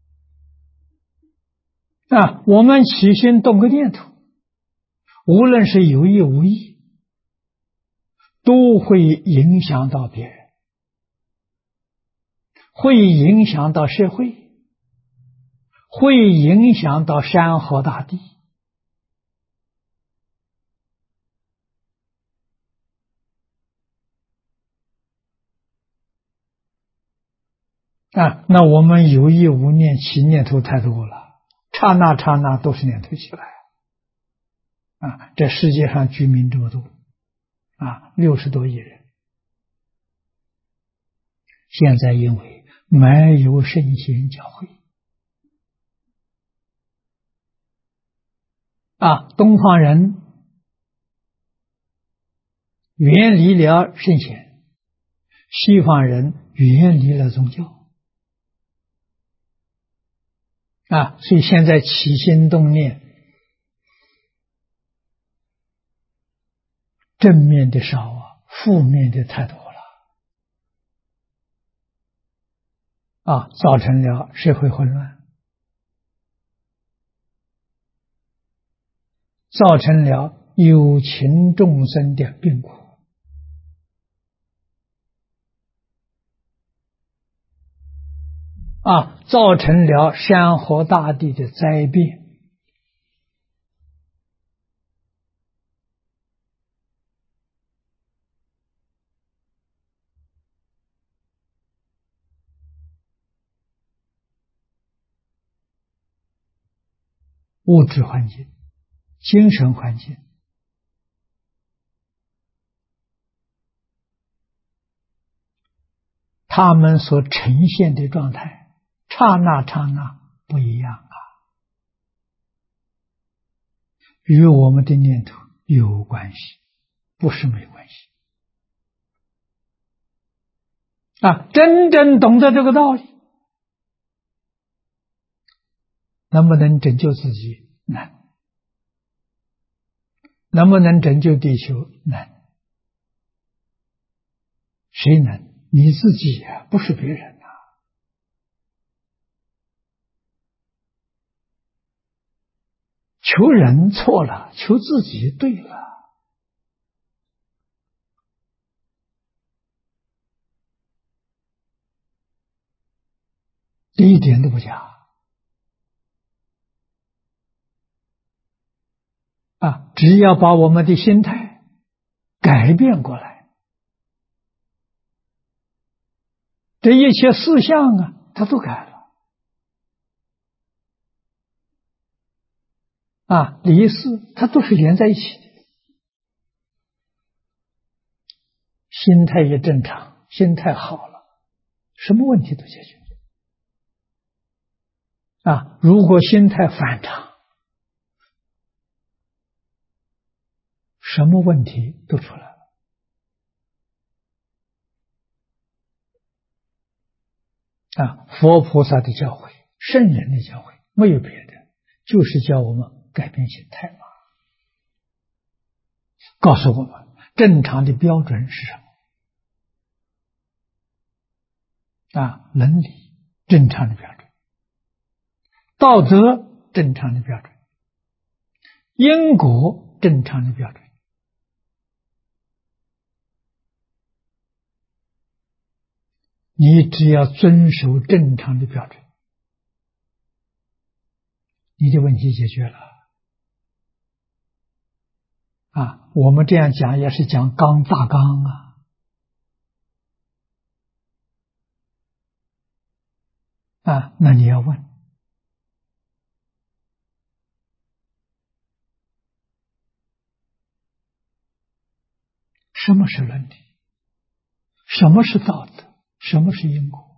啊。我们起心动个念头，无论是有意无意，都会影响到别人，会影响到社会，会影响到山河大地啊。那我们有意无念起念头太多了，刹那刹那都是念头起来啊。这世界上居民这么多啊，60多亿人，现在因为没有圣贤教诲啊，东方人远离了圣贤，西方人远离了宗教啊，所以现在起心动念正面的少啊，负面的太多了啊，造成了社会混乱，造成了有情众生的病苦啊，造成了山河大地的灾变。物质环境、精神环境，他们所呈现的状态，刹那刹那不一样啊，与我们的念头有关系，不是没关系啊。真正懂得这个道理，能不能拯救自己？难。能不能拯救地球？难。谁能？你自己呀，不是别人啊。求人错了，求自己对了。这一点都不假啊！只要把我们的心态改变过来，这一切事项啊，它都改了啊，理事它都是连在一起的。心态也正常，心态好了，什么问题都解决啊。如果心态反常，什么问题都出来了啊！佛菩萨的教诲，圣人的教诲，没有别的，就是教我们改变心态嘛。告诉我们正常的标准是什么啊？伦理正常的标准，道德正常的标准，因果正常的标准。你只要遵守正常的标准，你的问题解决了啊！我们这样讲也是讲大纲啊！那你要问，什么是伦理？ 什么是道德？什么是因果？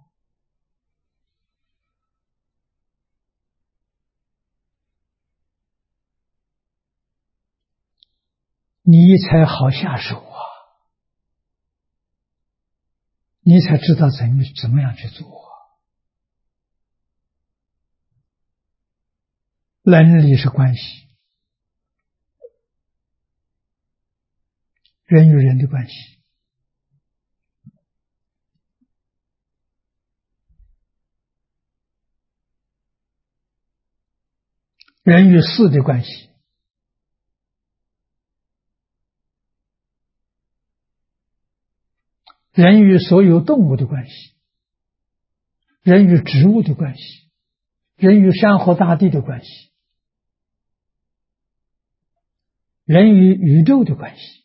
你才好下手啊！你才知道怎么样去做啊。伦理是关系，人与人的关系，人与事的关系，人与所有动物的关系，人与植物的关系，人与山河大地的关系，人与宇宙的关系，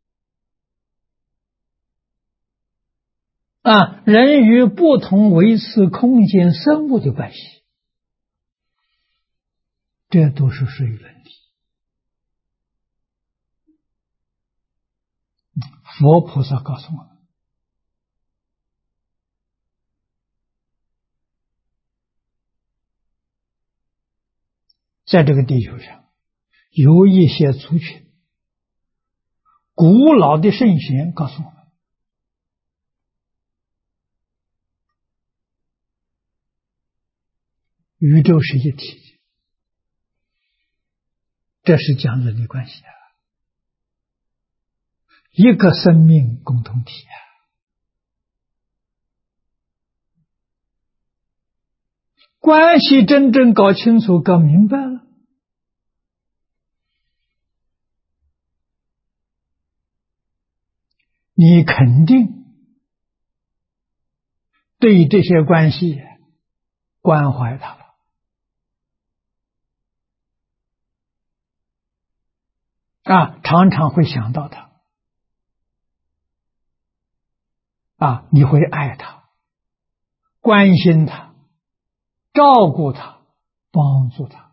人与不同维次空间生物的关系，这都是属于伦理。佛菩萨告诉我们，在这个地球上有一些族群，古老的圣贤告诉我们，宇宙是一体的，这是讲伦理关系啊，一个生命共同体啊。关系真正搞清楚、搞明白了，你肯定对这些关系关怀它了常常会想到它你会爱它，关心它，照顾它，帮助它，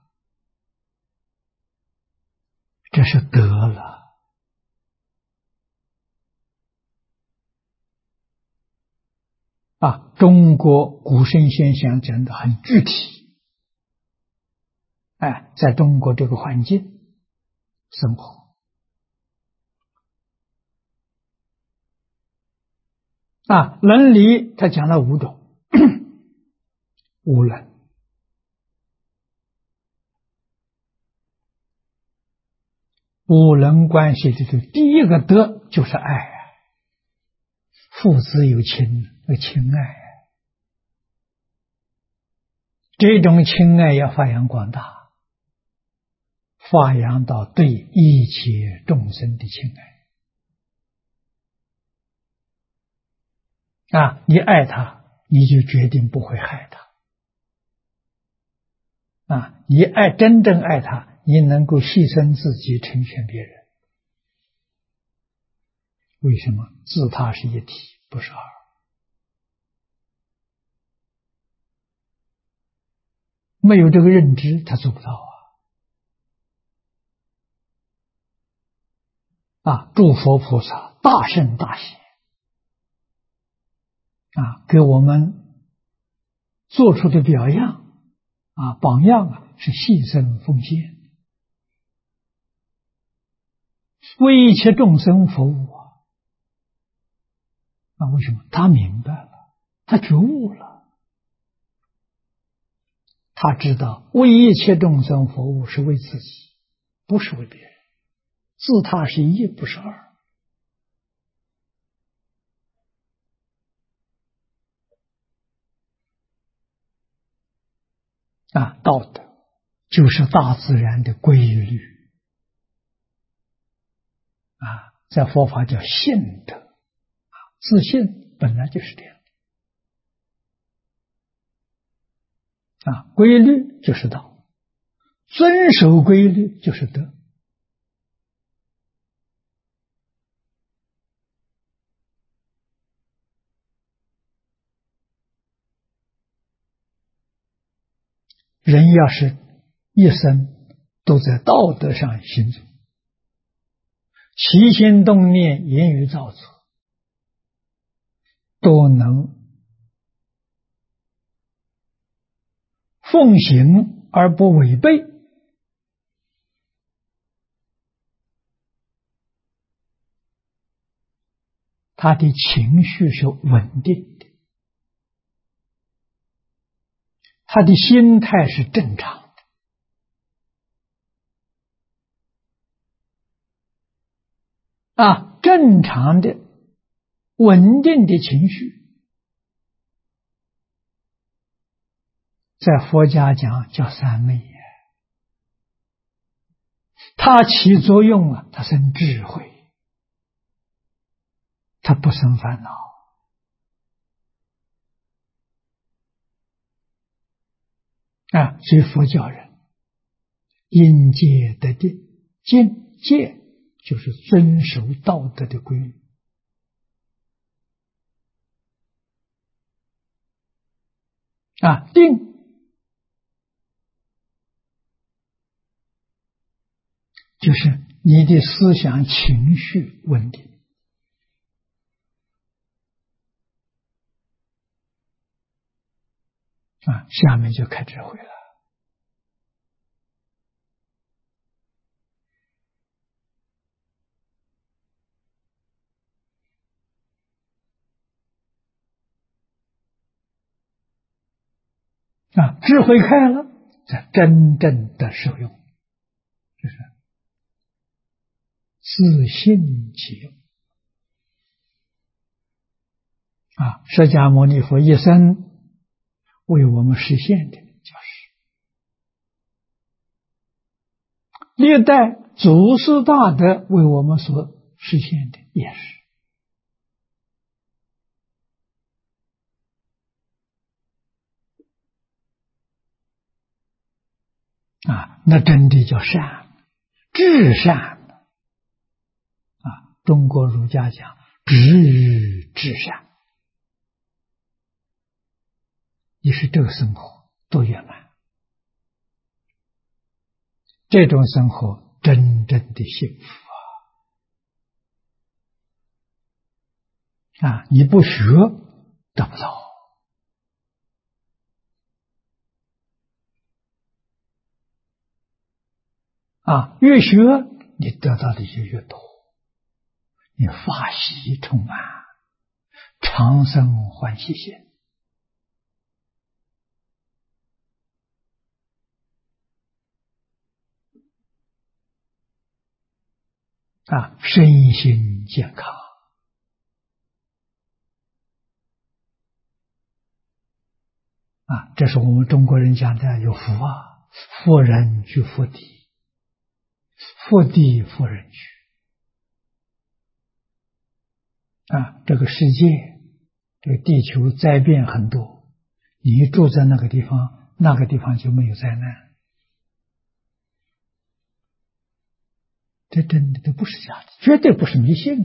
这是德了。中国古圣先贤讲的很具体，在中国这个环境生活伦理他讲了5种五伦。五伦关系里头第一个德就是爱父子有亲，那亲爱这种亲爱要发扬光大，发扬到对一切众生的亲爱你爱他，你就决定不会害他你真正爱他，你能够牺牲自己成全别人。为什么？自他是一体，不是二。没有这个认知，他做不到诸佛菩萨大圣大贤给我们做出的表样榜样是牺牲奉献，为一切众生服务为什么？他明白了，他觉悟了，他知道为一切众生服务是为自己，不是为别人，自他是一，不是二道德就是大自然的规律在佛法叫性德自信本来就是这样规律就是道，遵守规律就是德。人要是一生都在道德上行走，起心动念、言语造作， 都能奉行而不违背，他的情绪是稳定的，他的心态是正常的，正常的稳定的情绪，在佛家讲叫三昧，它起作用它生智慧，它不生烦恼所以佛教人因戒得定，戒就是遵守道德的规律定就是你的思想情绪稳定下面就开智慧了智慧开了，才真正的受用，就是自信其用释迦牟尼佛一生为我们实现的就是历代祖师大德为我们所实现的也是那真的叫善，至善中国儒家讲至善，你是这个生活多圆满，这种生活真正的幸福你不学得不到越学你得到的就越多，你法喜充满，常生欢喜心身心健康这是我们中国人讲的有福福人居福地，福地福人居这个世界这个地球灾变很多，你住在那个地方，那个地方就没有灾难，这真的都不是假的，绝对不是迷信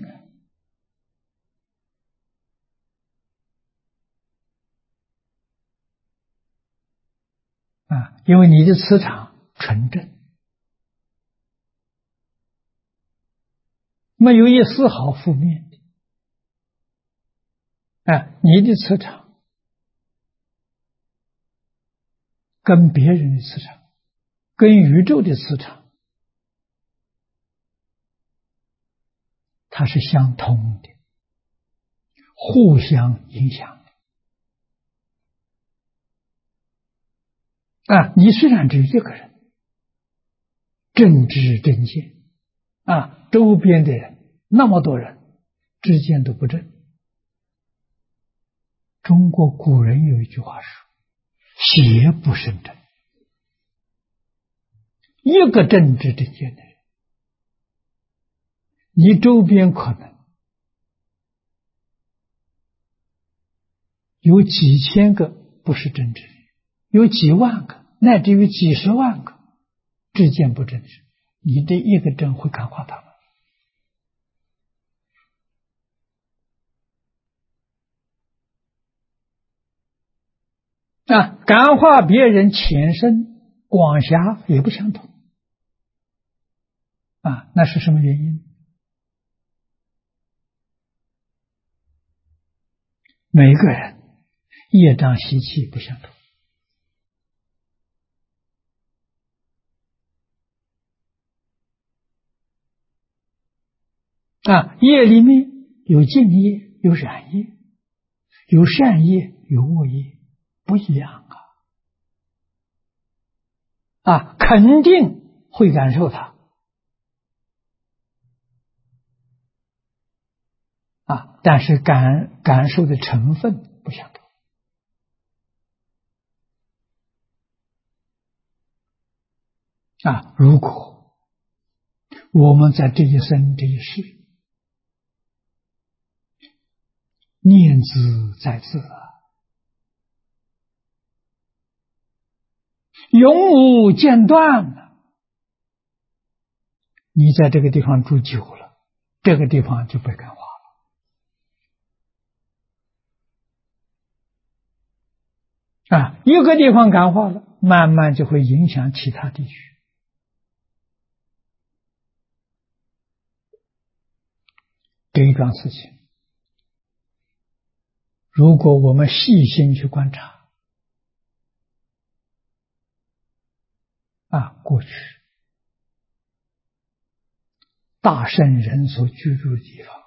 因为你的磁场纯正，没有一丝毫负面的你的磁场跟别人的磁场，跟宇宙的磁场它是相通的，互相影响的你虽然只有一个人正知正见周边的人那么多人之间都不正。中国古人有一句话说邪不胜正，一个正知正见的人，你周边可能有几千个不是正知人，有几万个乃至于几十万个知见不正知，你的一个正会感化他们感化别人浅深广狭也不相同那是什么原因？ 每个人业障习气不相同业里面有净业，有染业，有善业，有恶业，不一样肯定会感受它但是感受的成分不相同如果我们在这一生这一世念兹在兹永无间断，你在这个地方住久了，这个地方就被感化了一个地方感化了，慢慢就会影响其他地区。这一桩事情，如果我们细心去观察过去大圣人所居住的地方，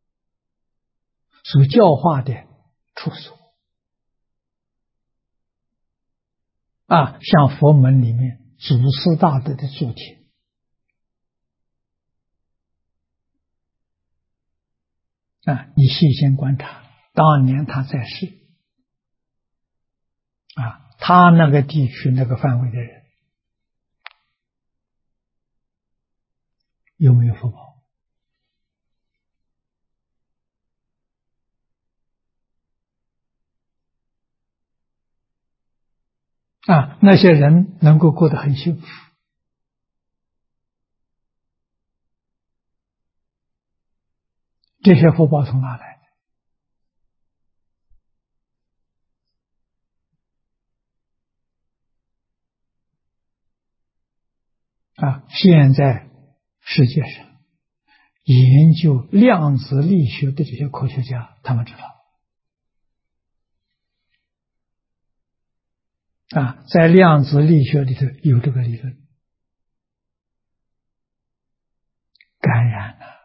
所教化的处所像佛门里面祖师大德的作品你细心观察，当年他在世他那个地区那个范围的人有没有福报那些人能够过得很幸福，这些福报从哪来的现在世界上研究量子力学的这些科学家，他们知道在量子力学里头有这个理论，感染了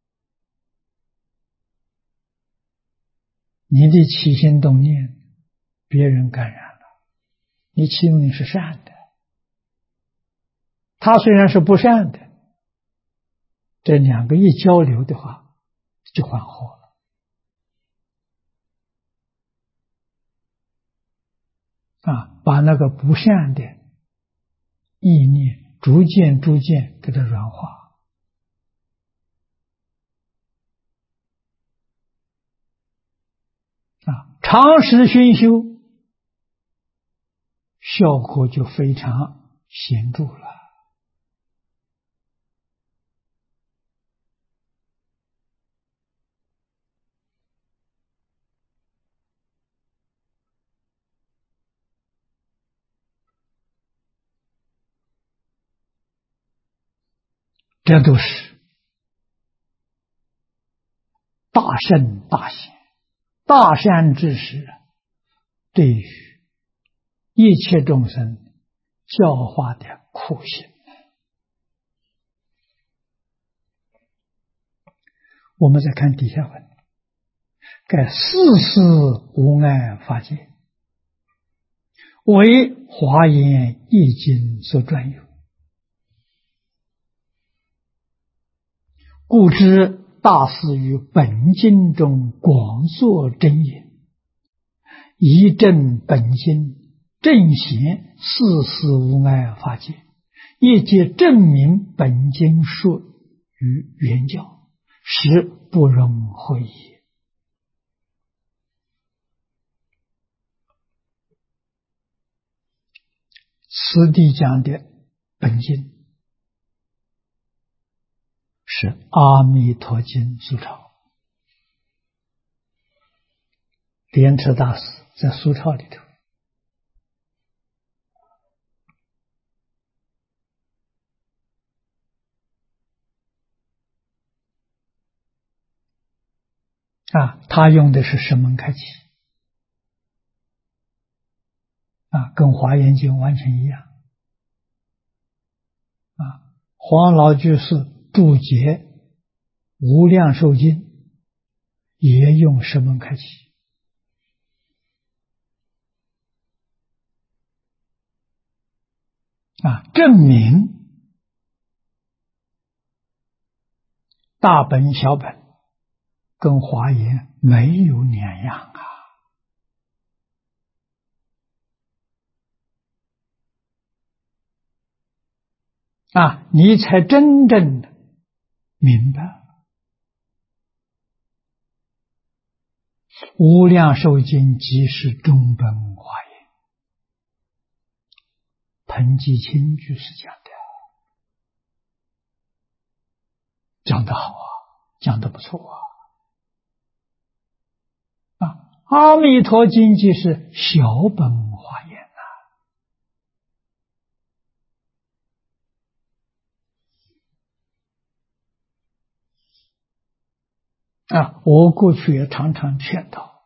你的起心动念，别人感染了，你起心动念是善的，他虽然是不善的，这两个一交流的话就缓和了把那个不善的意念逐渐给它软化长时熏修，效果就非常显著了这都是大圣大贤大善知识对于一切众生教化的苦行。我们再看底下文，该世事无碍法界，为华严易经所专有，故知大师于本经中广作真言，以证本经，正显世事无碍法界，业界证明本经说于原教，实不容讳也。此地讲的本经是阿弥陀经疏钞，莲池大师在疏钞里头他用的是声闻开启跟《华严经》完全一样。黄老居士注解《无量寿经》也用十门开启。证明大本小本跟华严没有两样你才真正的明白无量寿经即是中本华严。彭基清居士讲得好讲得不错阿弥陀经即是小本华严我过去也常常劝导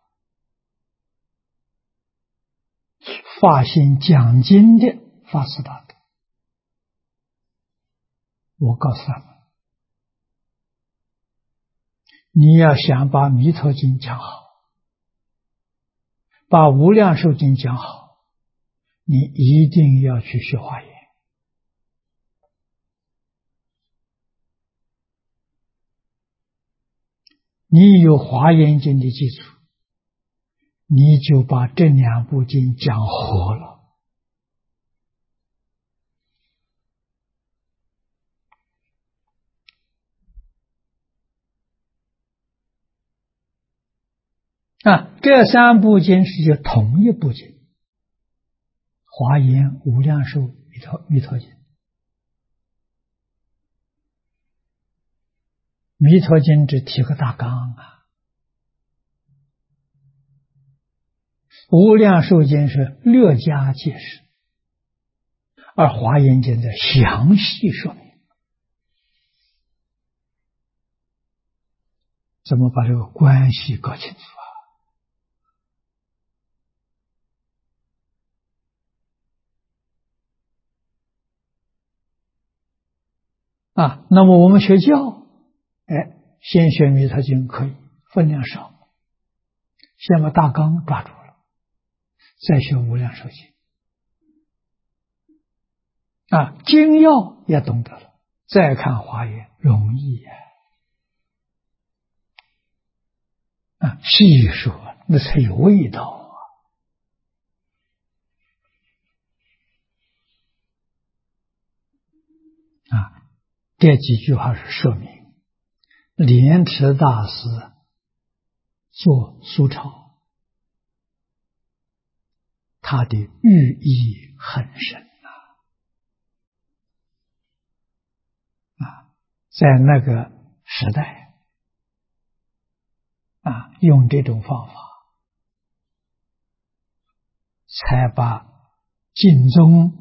发心讲经的法师大德，我告诉他们，你要想把弥陀经讲好，把无量寿经讲好，你一定要去学华严。你有华严经的基础，你就把这两部经讲活了。这三部经是就同一部经，华严、无量寿、弥陀经。弥陀经只提个大纲无量寿经是略加解释，而华严经在详细说明。怎么把这个关系搞清楚那么我们学教，先学弥陀经可以，分量少，先把大纲抓住了，再学无量寿经。经要也懂得了，再看华严容易细说那才有味道这几句话是说明莲池大师做苏超，他的寓意很深在那个时代用这种方法才把净宗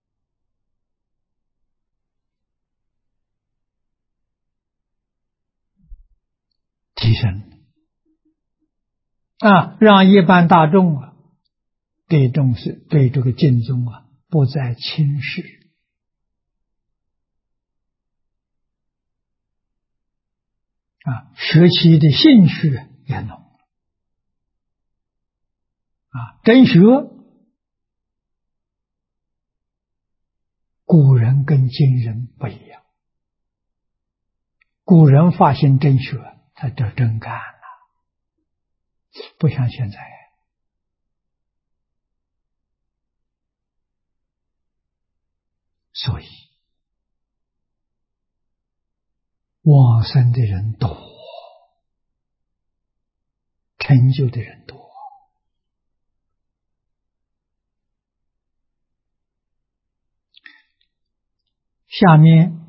提升让一般大众对这个净宗不再轻视学习的兴趣也浓真学古人跟今人不一样，古人发现真学他就真干了，不像现在。所以往生的人多，成就的人多。下面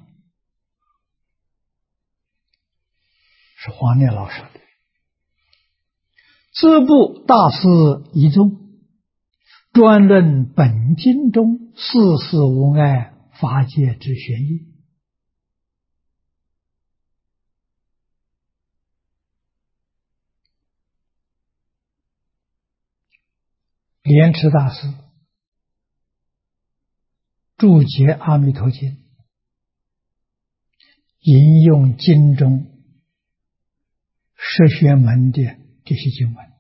是黄念老师的自部大师遗宗，专论本经中世事无碍法界之玄义。莲池大师注解《阿弥陀经》，引用经中十玄门的这些经文，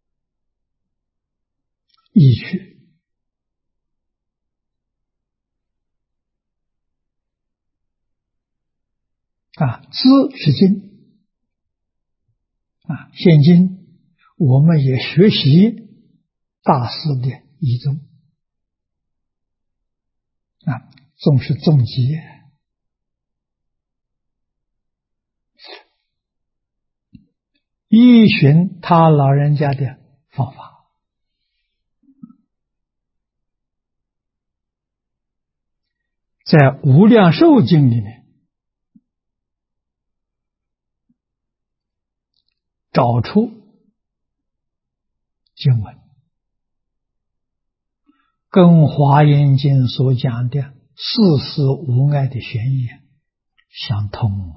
依据资是经现今我们也学习大师的遗宗宗是总结，依循他老人家的方法，在《无量寿经》里面找出经文，跟《华严经》所讲的四事无碍的玄义相通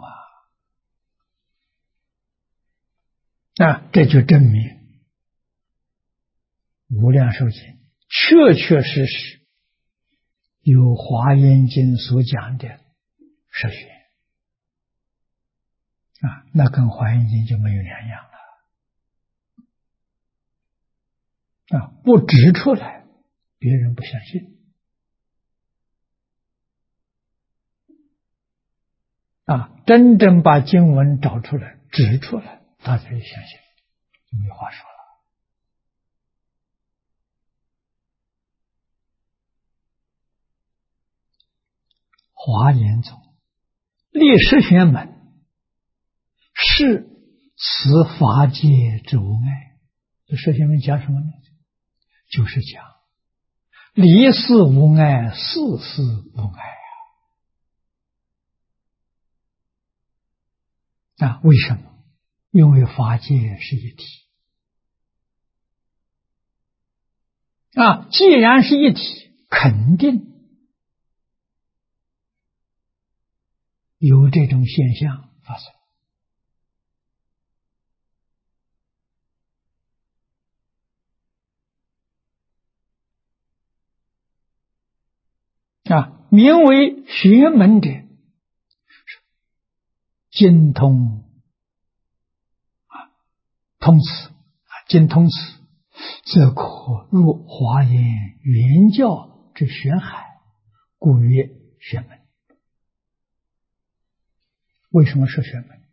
这就证明《无量寿经》确确实实有《华严经》所讲的十玄那跟《华严经》就没有两样了不指出来，别人不相信真正把经文找出来指出来，大家就相信，就没话说了。华严宗立十玄门，是此法界之无碍。这十玄门讲什么呢？就是讲离事无碍，事事无碍为什么？因为法界是一体既然是一体，肯定有这种现象发生名为玄门者，精通通此精通此，则可入华严原教之玄海，故曰玄门。为什么是玄门？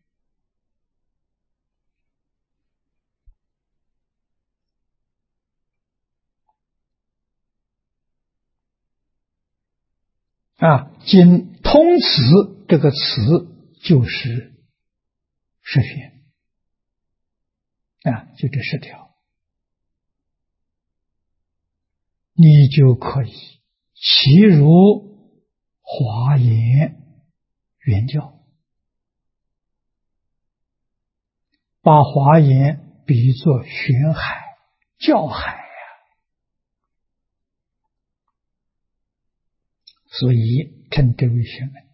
精通此这个词就是十玄就这10条，你就可以其如华严原教，把华严比作玄海教海所以称之为玄门。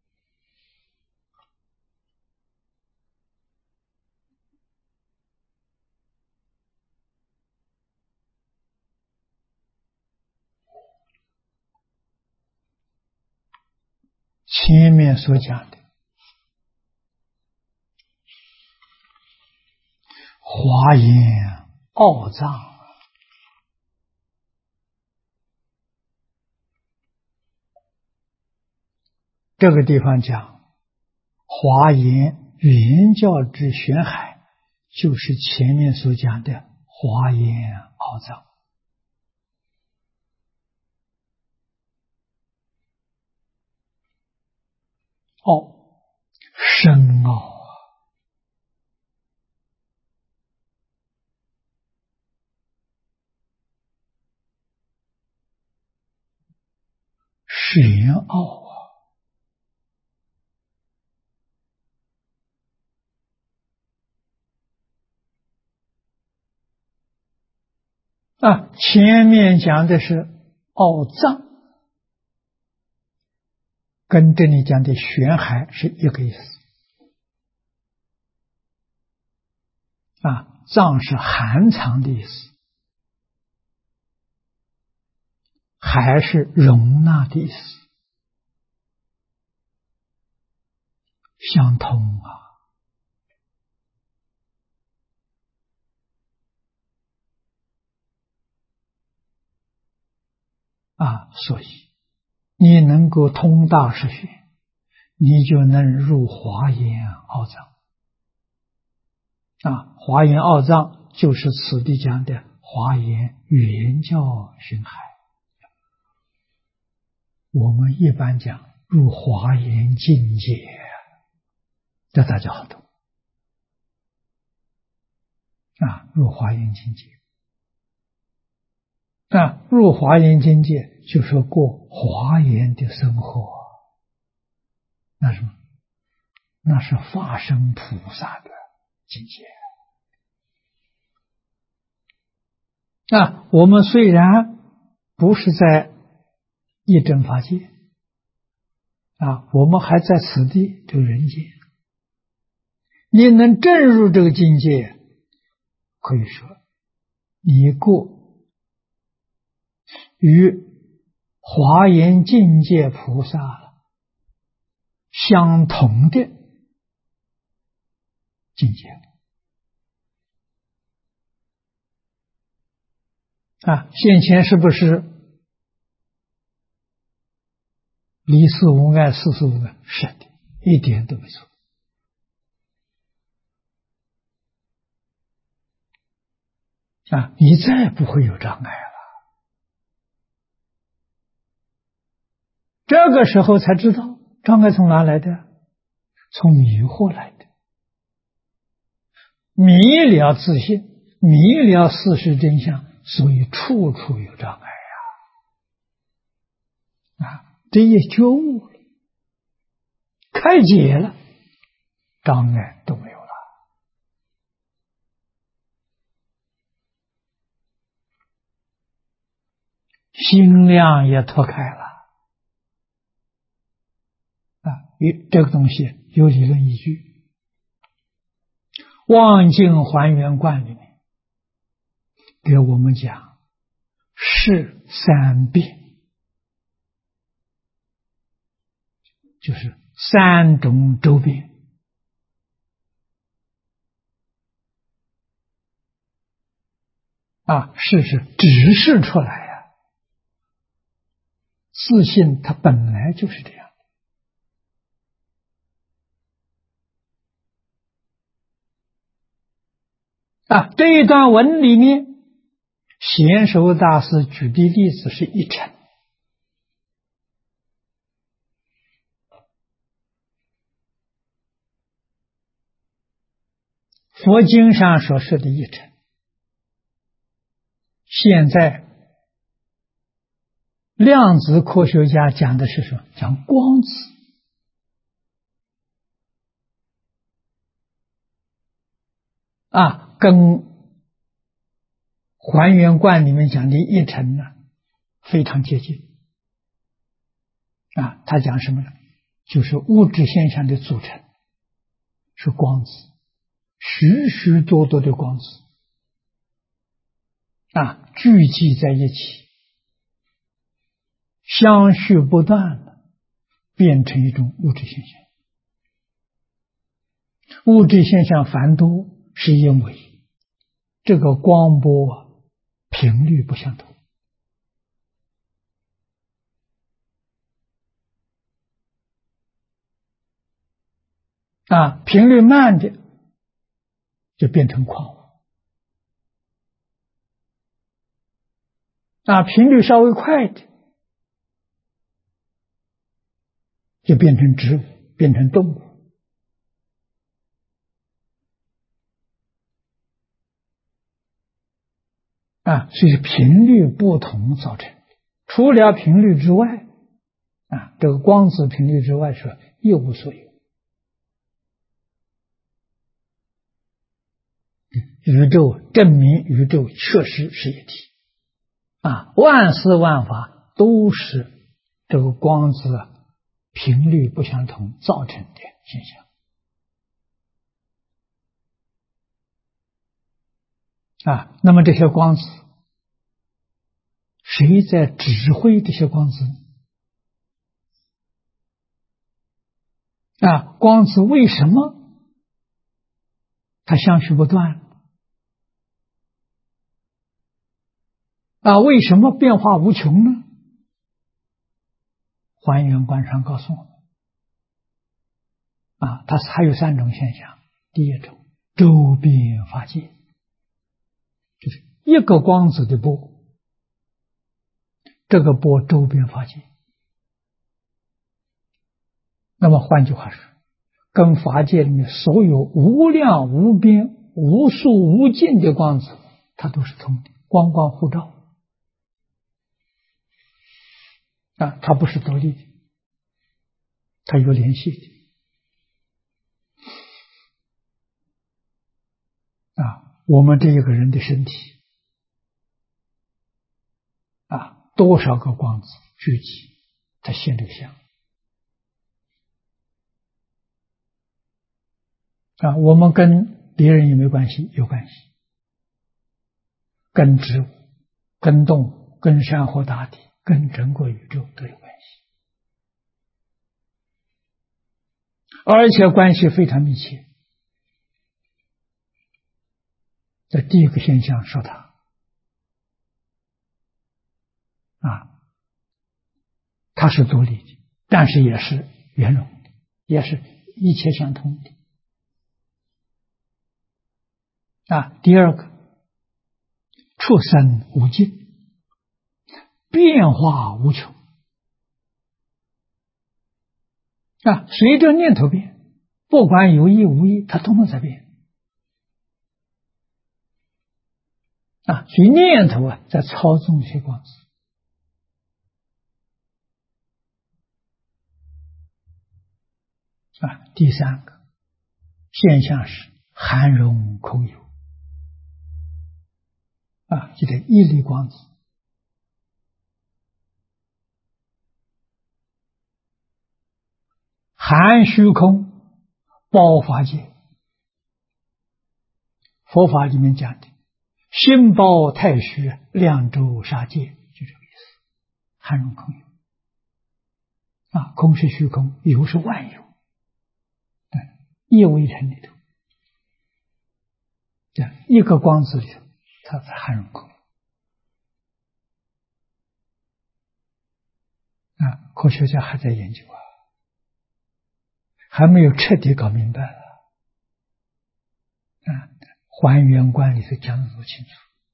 前面所讲的华严奥藏，这个地方讲华严原教之玄海，就是前面所讲的华严奥藏。深奥玄奥前面讲的是奥藏，跟这里讲的玄海是一个意思藏是含藏的意思， 还是容纳的意思，相通所以你能够通大实学，你就能入华严奥藏。华严奥藏就是此地讲的华严圆教熏海。我们一般讲入华严境界，这大家好懂入华严境界。入华严境界就是过华严的生活，那什么？那是法身菩萨的境界。我们虽然不是在一真法界我们还在此地这个人间，你能证入这个境界，可以说你过与华严境界菩萨相同的境界现前是不是离世无碍，世事无碍？是的，一点都没错。你再不会有障碍了。这个时候才知道障碍从哪来的？从迷惑来的。迷了自信，迷了事实真相，所以处处有障碍这一觉悟了，开解了，障碍都没有了。心量也脱开了这个东西有理论依据。望境还原观里面给我们讲是三变，就是三种周边是指示出来自信它本来就是这样这一段文里面贤首大师举的例子是一尘。佛经上所说的一尘，现在量子科学家讲的是什么？讲光子跟还原观里面讲的一尘呢非常接近他讲什么呢？就是物质现象的组成是光子，许许多多的光子聚集在一起，相续不断的变成一种物质现象。物质现象繁多，是因为这个光波频率不相同频率慢的就变成矿物频率稍微快的就变成植物，变成动物所以频率不同造成。除了频率之外这个光子频率之外说一无所有。宇宙证明宇宙确实是一体万事万法都是这个光子频率不相同造成的现象那么这些光子谁在指挥这些光子？光子为什么它相续不断？为什么变化无穷呢？还原观上告诉我们，它还有3种现象。第一种，周边法界，就是一个光子的波，这个波周边法界。那么换句话说，跟法界里面所有无量无边无数无尽的光子，它都是通的，光光互照。它不是独立的，它有联系的。我们这一个人的身体，多少个光子聚集，它现这个相。我们跟别人有没有关系？有关系。跟植物、跟动物、跟山河大地、跟整个宇宙都有关系，而且关系非常密切。这第一个现象说它是独立的，但是也是圆融的，也是一切相通的。第二个，出生无尽，变化无穷。随着念头变，不管有意无意，它都能在变。所以念头在操纵这些光子。第三个现象是含容空有。这个一粒光子含虚空包法界。佛法里面讲的心包太虚，量周沙界，就这个意思。含容空有。空是虚空，有是万有，一微尘里头，一个光子里头，它才含容空有。科学家还在研究还没有彻底搞明白还原观里头讲得多清楚，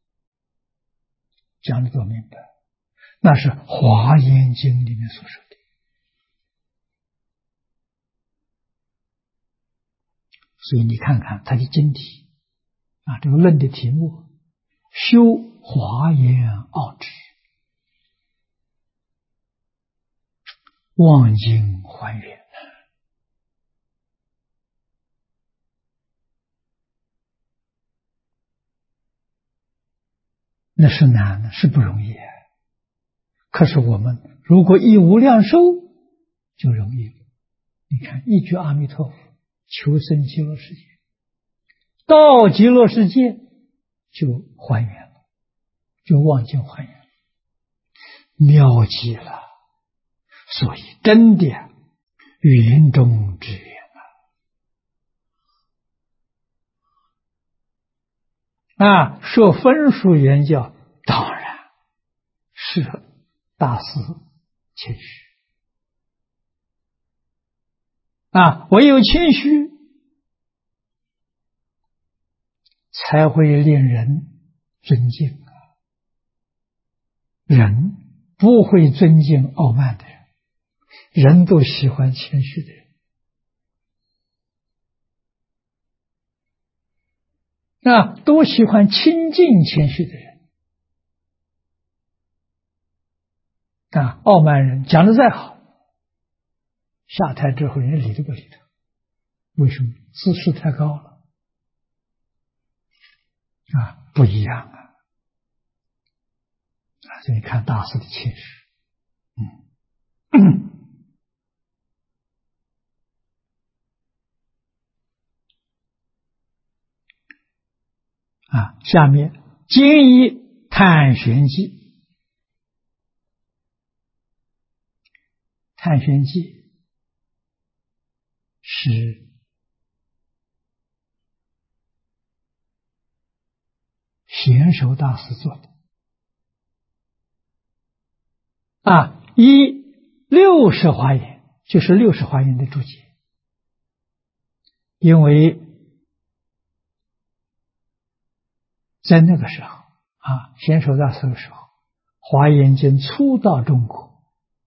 讲得多明白，那是《华严经》里面所说的。所以你看看它的经题这个论的题目，修华严奥旨，望经还原。那是难的，是不容易可是我们如果一无量寿，就容易了。你看一句阿弥陀佛，求生极乐世界，到极乐世界就还原了，就望经还原了，妙极了。所以真的云中之缘说分数圆教，当然是大师谦虚唯有谦虚才会令人尊敬人不会尊敬傲慢的人，人都喜欢谦虚的人都喜欢亲近谦虚的人傲慢人讲得再好，下台之后人家理都不理他，为什么？姿势太高了不一样所以你看大师的谦虚下面经一探玄机探玄记是贤首大师做的依60华严，就是60华严的注解。因为在那个时候贤首大师的时候，华严经初到中国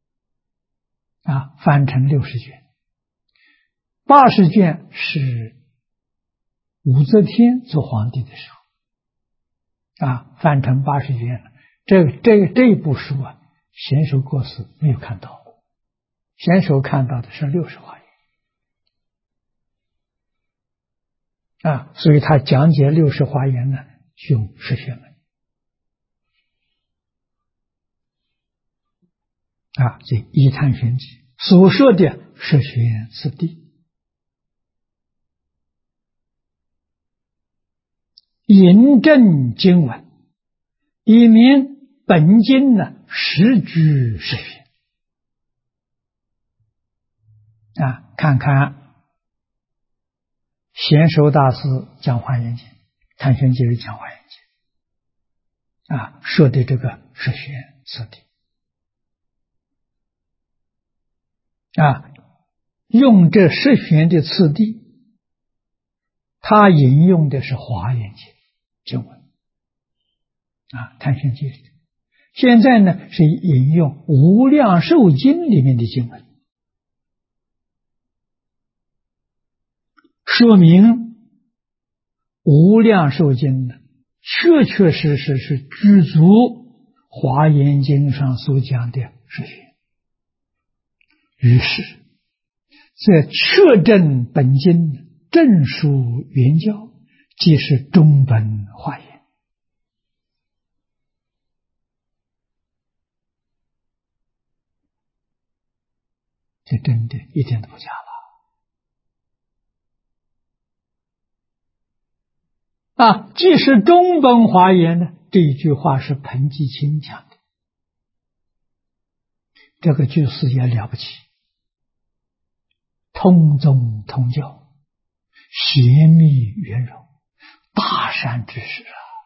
翻成60卷，80卷是武则天做皇帝的时候翻成80卷了。这一部书贤首过世没有看到，贤首看到的是60华严所以他讲解60华严呢，用释学门这一探玄机所说的释玄次第，引证经文，以明本经呢实居释玄看看贤首大师讲华严经，探玄记讲华严经说的这个释玄次第用这释玄的次第，他引用的是华严经经文探玄记。现在呢是引用无量寿经里面的经文，说明无量寿经呢确确实实是具足华严经上所讲的释玄。于是这确证本经正属原教，即是中本华严。这真的一点都不假了即是中本华严呢，这一句话是彭基清讲的，这个句式也了不起，通宗通教，邪密圆融，大善之士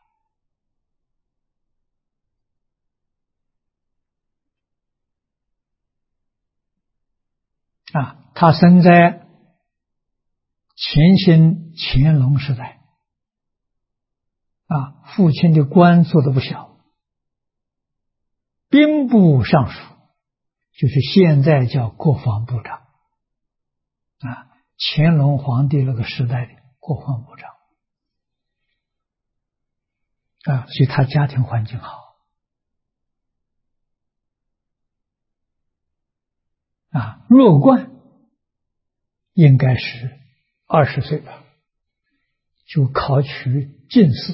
他生在乾兴乾隆时代父亲的官做得不小，兵部尚书，就是现在叫国防部长乾隆皇帝那个时代的国防部长所以他家庭环境好弱冠应该是20岁吧，就考取进士，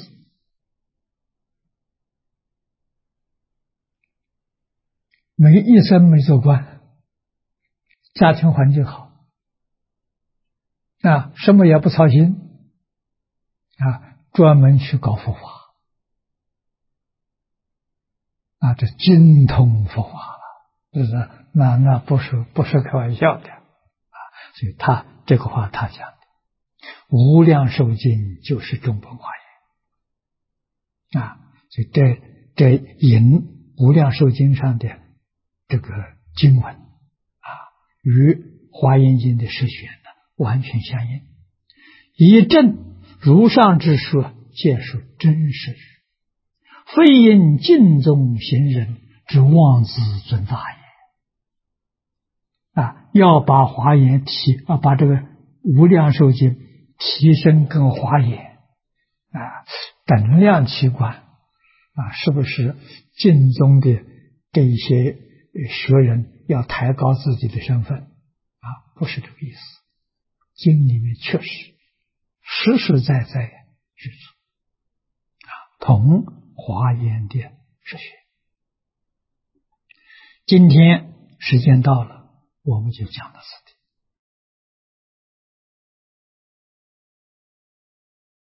一生没做官，家庭环境好什么也不操心专门去搞佛法这精通佛法了，是不是？那不是开玩笑的所以他这个话他讲的无量寿经就是中本华严所以这引无量寿经上的这个经文与华严经的释玄呢完全相应，以证如上之说，皆属真实，非因尽宗行人之妄自尊大也要把华严把这个无量寿经提升跟华严等量齐观是不是净宗的这一些学人要抬高自己的身份不是这个意思。经里面确实实实在在具足同华严的释学。今天时间到了，我们就讲到此地。